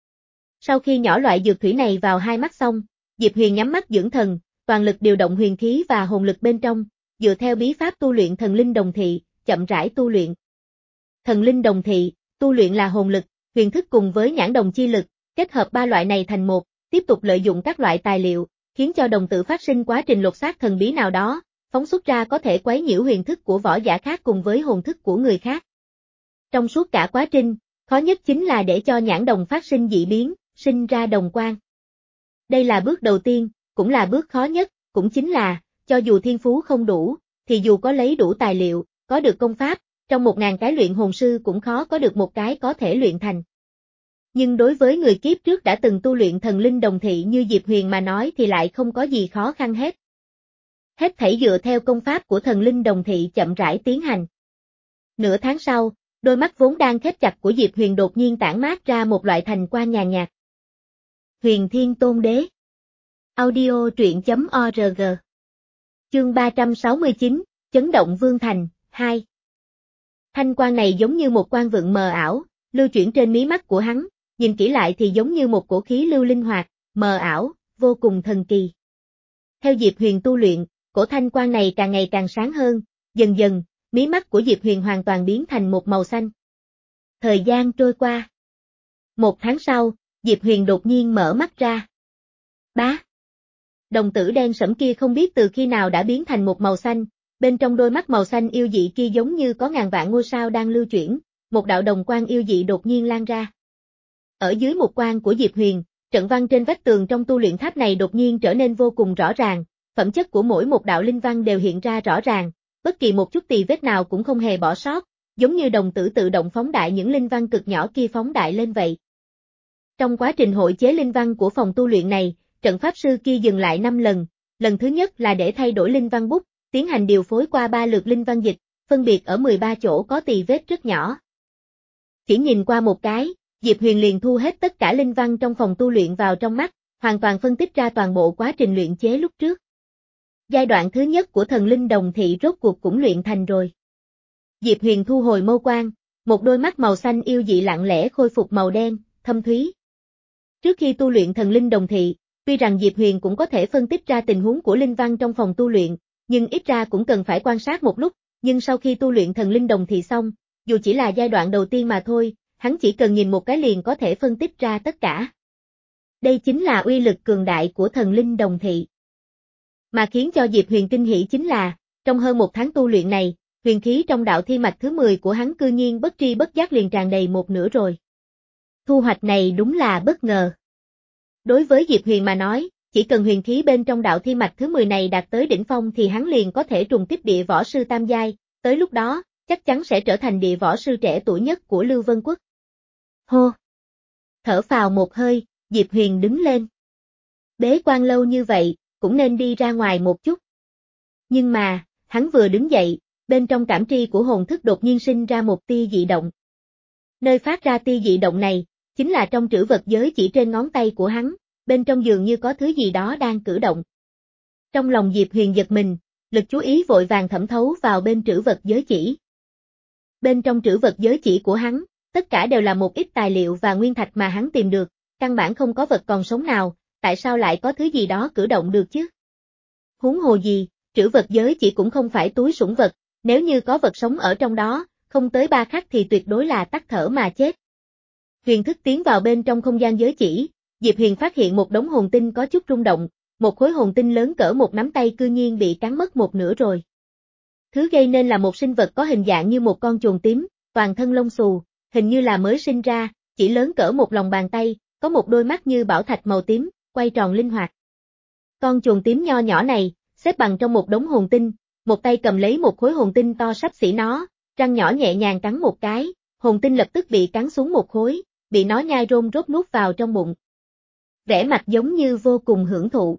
Sau khi nhỏ loại dược thủy này vào hai mắt xong, Diệp Huyền nhắm mắt dưỡng thần, toàn lực điều động huyền khí và hồn lực bên trong, dựa theo bí pháp tu luyện thần linh đồng thị, chậm rãi tu luyện. Thần linh đồng thị, tu luyện là hồn lực, huyền thức cùng với nhãn đồng chi lực, kết hợp ba loại này thành một, tiếp tục lợi dụng các loại tài liệu, khiến cho đồng tử phát sinh quá trình lột xác thần bí nào đó, phóng xuất ra có thể quấy nhiễu huyền thức của võ giả khác cùng với hồn thức của người khác. Trong suốt cả quá trình, khó nhất chính là để cho nhãn đồng phát sinh dị biến, sinh ra đồng quang. Đây là bước đầu tiên, cũng là bước khó nhất, cũng chính là, cho dù thiên phú không đủ, thì dù có lấy đủ tài liệu, có được công pháp, trong một ngàn cái luyện hồn sư cũng khó có được một cái có thể luyện thành. Nhưng đối với người kiếp trước đã từng tu luyện thần linh đồng thị như Diệp Huyền mà nói thì lại không có gì khó khăn hết. Hết thảy dựa theo công pháp của thần linh đồng thị chậm rãi tiến hành. Nửa tháng sau, Đôi mắt vốn đang khép chặt của Diệp Huyền đột nhiên tản mát ra một loại thành quang nhàn nhạt. Huyền Thiên Tôn Đế. Audio truyện chấm org. Chương ba trăm sáu mươi chín, Chấn động Vương Thành, hai. Thanh quang này giống như một quang vượng mờ ảo, lưu chuyển trên mí mắt của hắn, nhìn kỹ lại thì giống như một cổ khí lưu linh hoạt, mờ ảo, vô cùng thần kỳ. Theo Diệp Huyền tu luyện, cổ thanh quang này càng ngày càng sáng hơn, dần dần, mí mắt của Diệp Huyền hoàn toàn biến thành một màu xanh. Thời gian trôi qua. Một tháng sau, Diệp Huyền đột nhiên mở mắt ra. Bá! Đồng tử đen sẫm kia không biết từ khi nào đã biến thành một màu xanh, bên trong đôi mắt màu xanh yêu dị kia giống như có ngàn vạn ngôi sao đang lưu chuyển, một đạo đồng quang yêu dị đột nhiên lan ra. Ở dưới một quang của Diệp Huyền, trận văn trên vách tường trong tu luyện tháp này đột nhiên trở nên vô cùng rõ ràng, phẩm chất của mỗi một đạo linh văn đều hiện ra rõ ràng, bất kỳ một chút tì vết nào cũng không hề bỏ sót, giống như đồng tử tự động phóng đại những linh văn cực nhỏ kia phóng đại lên vậy. Trong quá trình hội chế linh văn của phòng tu luyện này, trận pháp sư kia dừng lại năm lần, lần thứ nhất là để thay đổi linh văn bút, tiến hành điều phối qua ba lượt linh văn dịch, phân biệt ở mười ba chỗ có tì vết rất nhỏ. Chỉ nhìn qua một cái, Diệp Huyền liền thu hết tất cả linh văn trong phòng tu luyện vào trong mắt, hoàn toàn phân tích ra toàn bộ quá trình luyện chế lúc trước. Giai đoạn thứ nhất của thần linh đồng thị rốt cuộc cũng luyện thành rồi. Diệp Huyền thu hồi mâu quang, một đôi mắt màu xanh yêu dị lặng lẽ khôi phục màu đen, thâm thúy. Trước khi tu luyện thần linh đồng thị, tuy rằng Diệp Huyền cũng có thể phân tích ra tình huống của linh văn trong phòng tu luyện, nhưng ít ra cũng cần phải quan sát một lúc, nhưng sau khi tu luyện thần linh đồng thị xong, dù chỉ là giai đoạn đầu tiên mà thôi, hắn chỉ cần nhìn một cái liền có thể phân tích ra tất cả. Đây chính là uy lực cường đại của thần linh đồng thị. Mà khiến cho Diệp Huyền kinh hỉ chính là, trong hơn một tháng tu luyện này, huyền khí trong đạo thi mạch thứ mười của hắn cư nhiên bất tri bất giác liền tràn đầy một nửa rồi. Thu hoạch này đúng là bất ngờ. Đối với Diệp Huyền mà nói, chỉ cần huyền khí bên trong đạo thi mạch thứ mười này đạt tới đỉnh phong thì hắn liền có thể trùng kích địa võ sư tam giai, tới lúc đó, chắc chắn sẽ trở thành địa võ sư trẻ tuổi nhất của Lưu Vân Quốc. Hô! Thở phào một hơi, Diệp Huyền đứng lên. Bế quan lâu như vậy, cũng nên đi ra ngoài một chút. Nhưng mà, hắn vừa đứng dậy, bên trong cảm tri của hồn thức đột nhiên sinh ra một tia dị động. Nơi phát ra tia dị động này, chính là trong trữ vật giới chỉ trên ngón tay của hắn, bên trong dường như có thứ gì đó đang cử động. Trong lòng Diệp Huyền giật mình, lực chú ý vội vàng thẩm thấu vào bên trữ vật giới chỉ. Bên trong trữ vật giới chỉ của hắn, tất cả đều là một ít tài liệu và nguyên thạch mà hắn tìm được, căn bản không có vật còn sống nào, tại sao lại có thứ gì đó cử động được chứ? Huống hồ gì, trữ vật giới chỉ cũng không phải túi sủng vật, nếu như có vật sống ở trong đó, không tới ba khắc thì tuyệt đối là tắt thở mà chết. Huyền thức tiến vào bên trong không gian giới chỉ, Diệp Huyền phát hiện một đống hồn tinh có chút rung động, một khối hồn tinh lớn cỡ một nắm tay cư nhiên bị cắn mất một nửa rồi. Thứ gây nên là một sinh vật có hình dạng như một con chuồn tím, toàn thân lông xù, hình như là mới sinh ra, chỉ lớn cỡ một lòng bàn tay, có một đôi mắt như bảo thạch màu tím, quay tròn linh hoạt. Con chuồn tím nho nhỏ này, xếp bằng trong một đống hồn tinh, một tay cầm lấy một khối hồn tinh to xấp xỉ nó, răng nhỏ nhẹ nhàng cắn một cái, hồn tinh lập tức bị cắn xuống một khối, bị nó nhai rôm rốt nuốt vào trong bụng. Vẻ mặt giống như vô cùng hưởng thụ.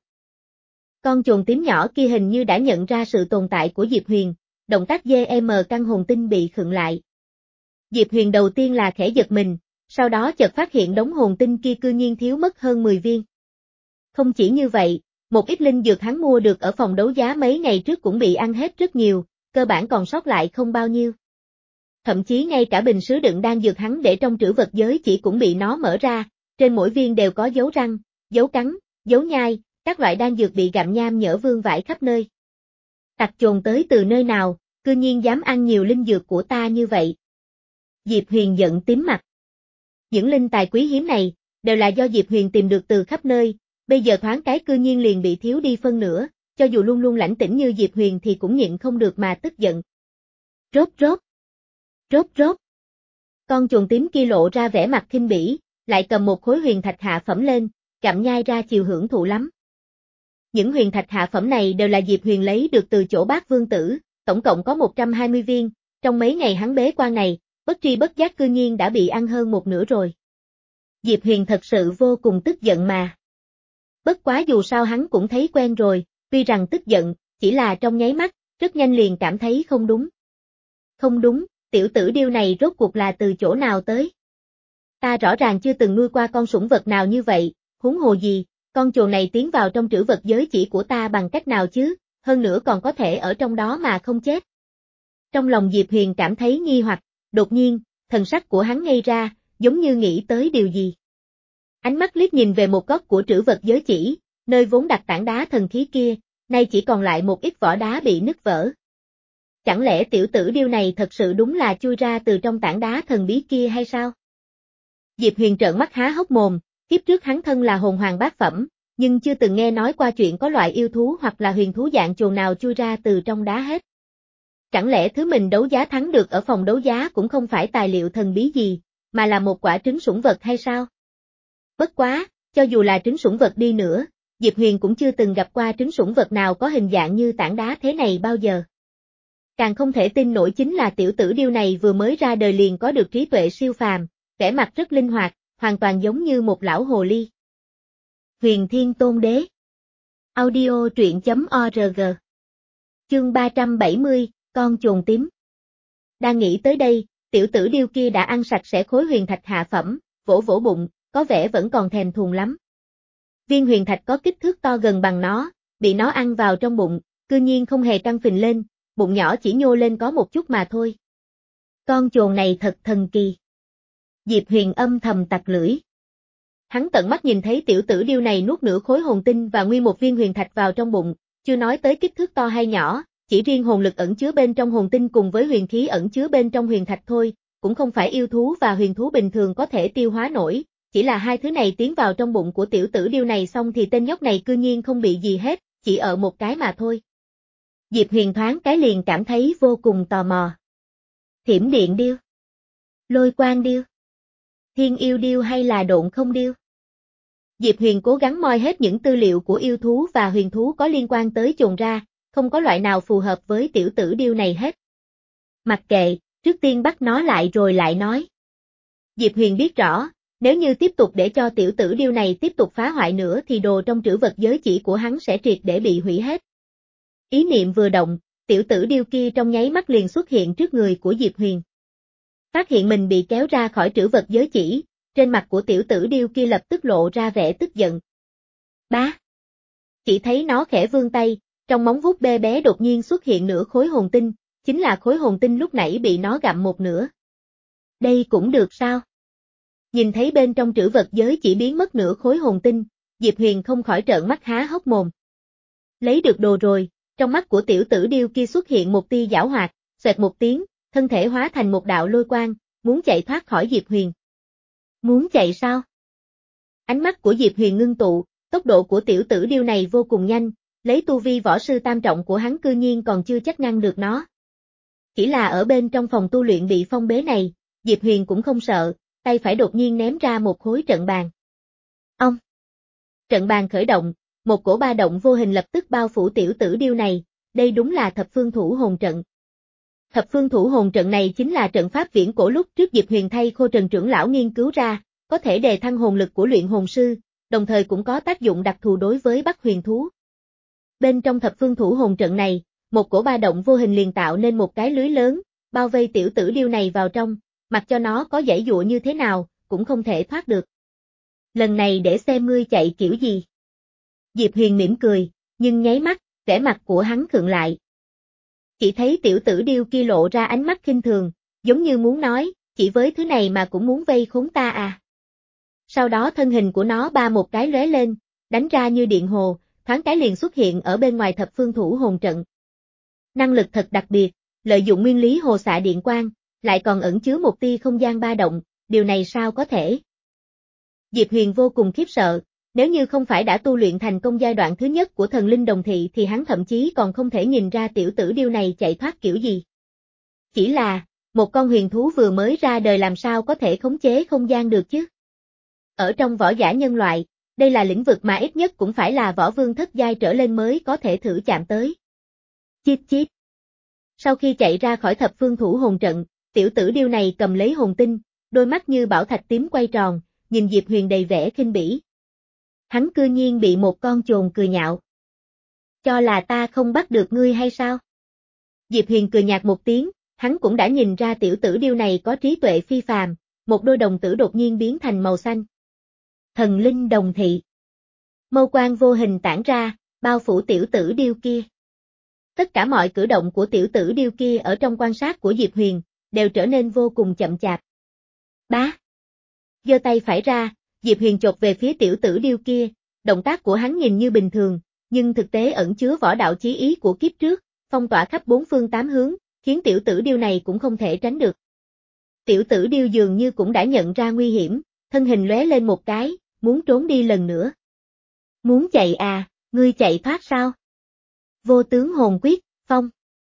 Con chuồn tím nhỏ kia hình như đã nhận ra sự tồn tại của Diệp Huyền, động tác giê em căn hồn tinh bị khựng lại. Diệp Huyền đầu tiên là khẽ giật mình, sau đó chợt phát hiện đống hồn tinh kia cư nhiên thiếu mất hơn mười viên. Không chỉ như vậy, một ít linh dược hắn mua được ở phòng đấu giá mấy ngày trước cũng bị ăn hết rất nhiều, cơ bản còn sót lại không bao nhiêu. Thậm chí ngay cả bình sứ đựng đan dược hắn để trong trữ vật giới chỉ cũng bị nó mở ra, trên mỗi viên đều có dấu răng, dấu cắn, dấu nhai, các loại đan dược bị gặm nham nhở vương vãi khắp nơi. Tặc chồn tới từ nơi nào, cư nhiên dám ăn nhiều linh dược của ta như vậy. Diệp Huyền giận tím mặt. Những linh tài quý hiếm này, đều là do Diệp Huyền tìm được từ khắp nơi, bây giờ thoáng cái cư nhiên liền bị thiếu đi phân nửa, cho dù luôn luôn lãnh tĩnh như Diệp Huyền thì cũng nhịn không được mà tức giận. Rốt rốt. Rốt rốt. Con chuồn tím kia lộ ra vẻ mặt khinh bỉ, lại cầm một khối huyền thạch hạ phẩm lên, gặm nhai ra chiều hưởng thụ lắm. Những huyền thạch hạ phẩm này đều là Diệp Huyền lấy được từ chỗ Bác Vương Tử, tổng cộng có một trăm hai mươi viên, trong mấy ngày hắn bế quan này, bất tri bất giác cư nhiên đã bị ăn hơn một nửa rồi. Diệp Huyền thật sự vô cùng tức giận mà. Bất quá dù sao hắn cũng thấy quen rồi, tuy rằng tức giận, chỉ là trong nháy mắt, rất nhanh liền cảm thấy không đúng. Không đúng, tiểu tử điêu này rốt cuộc là từ chỗ nào tới? Ta rõ ràng chưa từng nuôi qua con sủng vật nào như vậy, huống hồ gì, con chồn này tiến vào trong trữ vật giới chỉ của ta bằng cách nào chứ, hơn nữa còn có thể ở trong đó mà không chết. Trong lòng Diệp Huyền cảm thấy nghi hoặc, đột nhiên, thần sắc của hắn ngây ra, giống như nghĩ tới điều gì. Ánh mắt liếc nhìn về một góc của trữ vật giới chỉ, nơi vốn đặt tảng đá thần khí kia, nay chỉ còn lại một ít vỏ đá bị nứt vỡ. Chẳng lẽ tiểu tử điêu này thật sự đúng là chui ra từ trong tảng đá thần bí kia hay sao? Diệp Huyền trợn mắt há hốc mồm, kiếp trước hắn thân là hồn hoàng bát phẩm, nhưng chưa từng nghe nói qua chuyện có loại yêu thú hoặc là huyền thú dạng chồn nào chui ra từ trong đá hết. Chẳng lẽ thứ mình đấu giá thắng được ở phòng đấu giá cũng không phải tài liệu thần bí gì, mà là một quả trứng sủng vật hay sao? Bất quá, cho dù là trứng sủng vật đi nữa, Diệp Huyền cũng chưa từng gặp qua trứng sủng vật nào có hình dạng như tảng đá thế này bao giờ. Càng không thể tin nổi chính là tiểu tử điêu này vừa mới ra đời liền có được trí tuệ siêu phàm, vẻ mặt rất linh hoạt, hoàn toàn giống như một lão hồ ly. Huyền Thiên Tôn Đế. Audio truyện chấm org. Chương ba trăm bảy mươi, con chồn tím. Đang nghĩ tới đây, tiểu tử điêu kia đã ăn sạch sẽ khối huyền thạch hạ phẩm, vỗ vỗ bụng, có vẻ vẫn còn thèm thuồng lắm. Viên huyền thạch có kích thước to gần bằng nó, bị nó ăn vào trong bụng, cư nhiên không hề căng phình lên, bụng nhỏ chỉ nhô lên có một chút mà thôi. Con chồn này thật thần kỳ. Diệp Huyền âm thầm tặc lưỡi. Hắn tận mắt nhìn thấy tiểu tử điêu này nuốt nửa khối hồn tinh và nguyên một viên huyền thạch vào trong bụng, chưa nói tới kích thước to hay nhỏ, chỉ riêng hồn lực ẩn chứa bên trong hồn tinh cùng với huyền khí ẩn chứa bên trong huyền thạch thôi, cũng không phải yêu thú và huyền thú bình thường có thể tiêu hóa nổi, chỉ là hai thứ này tiến vào trong bụng của tiểu tử điêu này xong thì tên nhóc này cư nhiên không bị gì hết, chỉ ở một cái mà thôi. Diệp Huyền thoáng cái liền cảm thấy vô cùng tò mò. Thiểm điện điêu? Lôi quang điêu? Thiên yêu điêu hay là độn không điêu? Diệp Huyền cố gắng moi hết những tư liệu của yêu thú và huyền thú có liên quan tới chồn ra, không có loại nào phù hợp với tiểu tử điêu này hết. Mặc kệ, trước tiên bắt nó lại rồi lại nói. Diệp Huyền biết rõ, nếu như tiếp tục để cho tiểu tử điêu này tiếp tục phá hoại nữa thì đồ trong trữ vật giới chỉ của hắn sẽ triệt để bị hủy hết. Ý niệm vừa động, tiểu tử điêu kia trong nháy mắt liền xuất hiện trước người của Diệp Huyền. Phát hiện mình bị kéo ra khỏi trữ vật giới chỉ, trên mặt của tiểu tử điêu kia lập tức lộ ra vẻ tức giận. Bá! Chỉ thấy nó khẽ vươn tay, trong móng vuốt bê bé đột nhiên xuất hiện nửa khối hồn tinh, chính là khối hồn tinh lúc nãy bị nó gặm một nửa. Đây cũng được sao? Nhìn thấy bên trong trữ vật giới chỉ biến mất nửa khối hồn tinh, Diệp Huyền không khỏi trợn mắt há hốc mồm. Lấy được đồ rồi, trong mắt của tiểu tử điêu kia xuất hiện một tia giảo hoạt, xoẹt một tiếng, thân thể hóa thành một đạo lôi quang, muốn chạy thoát khỏi Diệp Huyền. Muốn chạy sao? Ánh mắt của Diệp Huyền ngưng tụ, tốc độ của tiểu tử điêu này vô cùng nhanh, lấy tu vi võ sư tam trọng của hắn cư nhiên còn chưa chắc ngăn được nó. Chỉ là ở bên trong phòng tu luyện bị phong bế này, Diệp Huyền cũng không sợ, tay phải đột nhiên ném ra một khối trận bàn. Ông! Trận bàn khởi động, một cổ ba động vô hình lập tức bao phủ tiểu tử điêu này, đây đúng là thập phương thủ hồn trận. Thập phương thủ hồn trận này chính là trận pháp viễn cổ lúc trước Diệp Huyền thay Khô Trần trưởng lão nghiên cứu ra, có thể đề thăng hồn lực của luyện hồn sư, đồng thời cũng có tác dụng đặc thù đối với bắt huyền thú. Bên trong thập phương thủ hồn trận này, một cổ ba động vô hình liền tạo nên một cái lưới lớn, bao vây tiểu tử điêu này vào trong, mặc cho nó có giãy giụa như thế nào, cũng không thể thoát được. Lần này để xem ngươi chạy kiểu gì. Diệp Huyền mỉm cười, nhưng nháy mắt, vẻ mặt của hắn khựng lại. Chỉ thấy tiểu tử điêu kia lộ ra ánh mắt khinh thường, giống như muốn nói, chỉ với thứ này mà cũng muốn vây khốn ta à. Sau đó thân hình của nó ba một cái lóe lên, đánh ra như điện hồ, thoáng cái liền xuất hiện ở bên ngoài thập phương thủ hồn trận. Năng lực thật đặc biệt, lợi dụng nguyên lý hồ xạ điện quang, lại còn ẩn chứa một tia không gian ba động, điều này sao có thể? Diệp Huyền vô cùng khiếp sợ, nếu như không phải đã tu luyện thành công giai đoạn thứ nhất của thần linh đồng thị thì hắn thậm chí còn không thể nhìn ra tiểu tử điêu này chạy thoát kiểu gì. Chỉ là, một con huyền thú vừa mới ra đời làm sao có thể khống chế không gian được chứ? Ở trong võ giả nhân loại, đây là lĩnh vực mà ít nhất cũng phải là võ vương thất giai trở lên mới có thể thử chạm tới. Chít chít. Sau khi chạy ra khỏi thập phương thủ hồn trận, tiểu tử điêu này cầm lấy hồn tinh, đôi mắt như bảo thạch tím quay tròn, nhìn Diệp Huyền đầy vẻ khinh bỉ. Hắn cư nhiên bị một con chồn cười nhạo. Cho là ta không bắt được ngươi hay sao? Diệp Huyền cười nhạt một tiếng, hắn cũng đã nhìn ra tiểu tử điêu này có trí tuệ phi phàm, một đôi đồng tử đột nhiên biến thành màu xanh. Thần linh đồng thị. Mâu quang vô hình tản ra, bao phủ tiểu tử điêu kia. Tất cả mọi cử động của tiểu tử điêu kia ở trong quan sát của Diệp Huyền, đều trở nên vô cùng chậm chạp. Bá. Giơ tay phải ra, Diệp Huyền chộp về phía tiểu tử điêu kia, động tác của hắn nhìn như bình thường, nhưng thực tế ẩn chứa võ đạo chí ý của kiếp trước, phong tỏa khắp bốn phương tám hướng, khiến tiểu tử điêu này cũng không thể tránh được. Tiểu tử điêu dường như cũng đã nhận ra nguy hiểm, thân hình lóe lên một cái, muốn trốn đi lần nữa. Muốn chạy à, ngươi chạy thoát sao? Vô tướng hồn quyết, phong.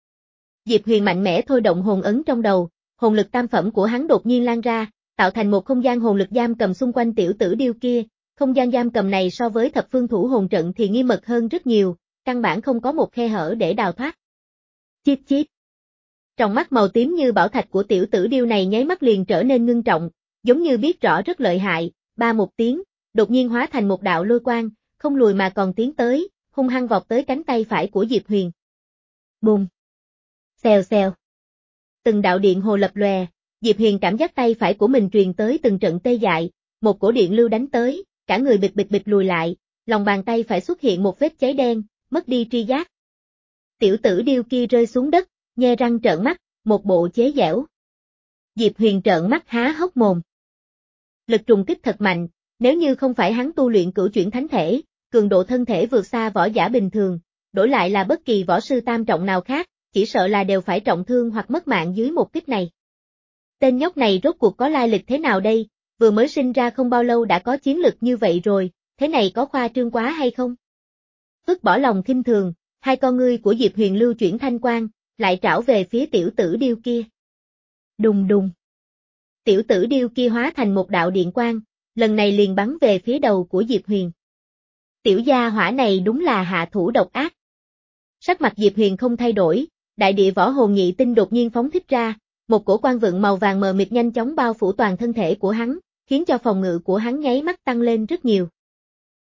Diệp Huyền mạnh mẽ thôi động hồn ấn trong đầu, hồn lực tam phẩm của hắn đột nhiên lan ra, tạo thành một không gian hồn lực giam cầm xung quanh tiểu tử điêu kia. Không gian giam cầm này so với thập phương thủ hồn trận thì nghiêm mật hơn rất nhiều, căn bản không có một khe hở để đào thoát. Chít chít. Tròng mắt màu tím như bảo thạch của tiểu tử điêu này nháy mắt liền trở nên ngưng trọng, giống như biết rõ rất lợi hại, ba một tiếng, đột nhiên hóa thành một đạo lôi quang, không lùi mà còn tiến tới, hung hăng vọt tới cánh tay phải của Diệp Huyền. Bùm. Xèo xèo. Từng đạo điện hồ lập lòe, Diệp Huyền cảm giác tay phải của mình truyền tới từng trận tê dại, một cổ điện lưu đánh tới, cả người bịch bịch bịch lùi lại, lòng bàn tay phải xuất hiện một vết cháy đen, mất đi tri giác. Tiểu tử điêu kia rơi xuống đất, nhe răng trợn mắt, một bộ chế giễu. Diệp Huyền trợn mắt há hốc mồm. Lực trùng kích thật mạnh, nếu như không phải hắn tu luyện cửu chuyển thánh thể, cường độ thân thể vượt xa võ giả bình thường, đổi lại là bất kỳ võ sư tam trọng nào khác, chỉ sợ là đều phải trọng thương hoặc mất mạng dưới một kích này. Tên nhóc này rốt cuộc có lai lịch thế nào đây, vừa mới sinh ra không bao lâu đã có chiến lực như vậy rồi, thế này có khoa trương quá hay không? Vứt bỏ lòng khinh thường, hai con ngươi của Diệp Huyền lưu chuyển thanh quang, lại trảo về phía tiểu tử điêu kia. Đùng đùng. Tiểu tử điêu kia hóa thành một đạo điện quang, lần này liền bắn về phía đầu của Diệp Huyền. Tiểu gia hỏa này đúng là hạ thủ độc ác. Sắc mặt Diệp Huyền không thay đổi, đại địa võ hồn nhị tinh đột nhiên phóng thích ra, một cổ quang vượng màu vàng mờ mịt nhanh chóng bao phủ toàn thân thể của hắn, khiến cho phòng ngự của hắn nháy mắt tăng lên rất nhiều.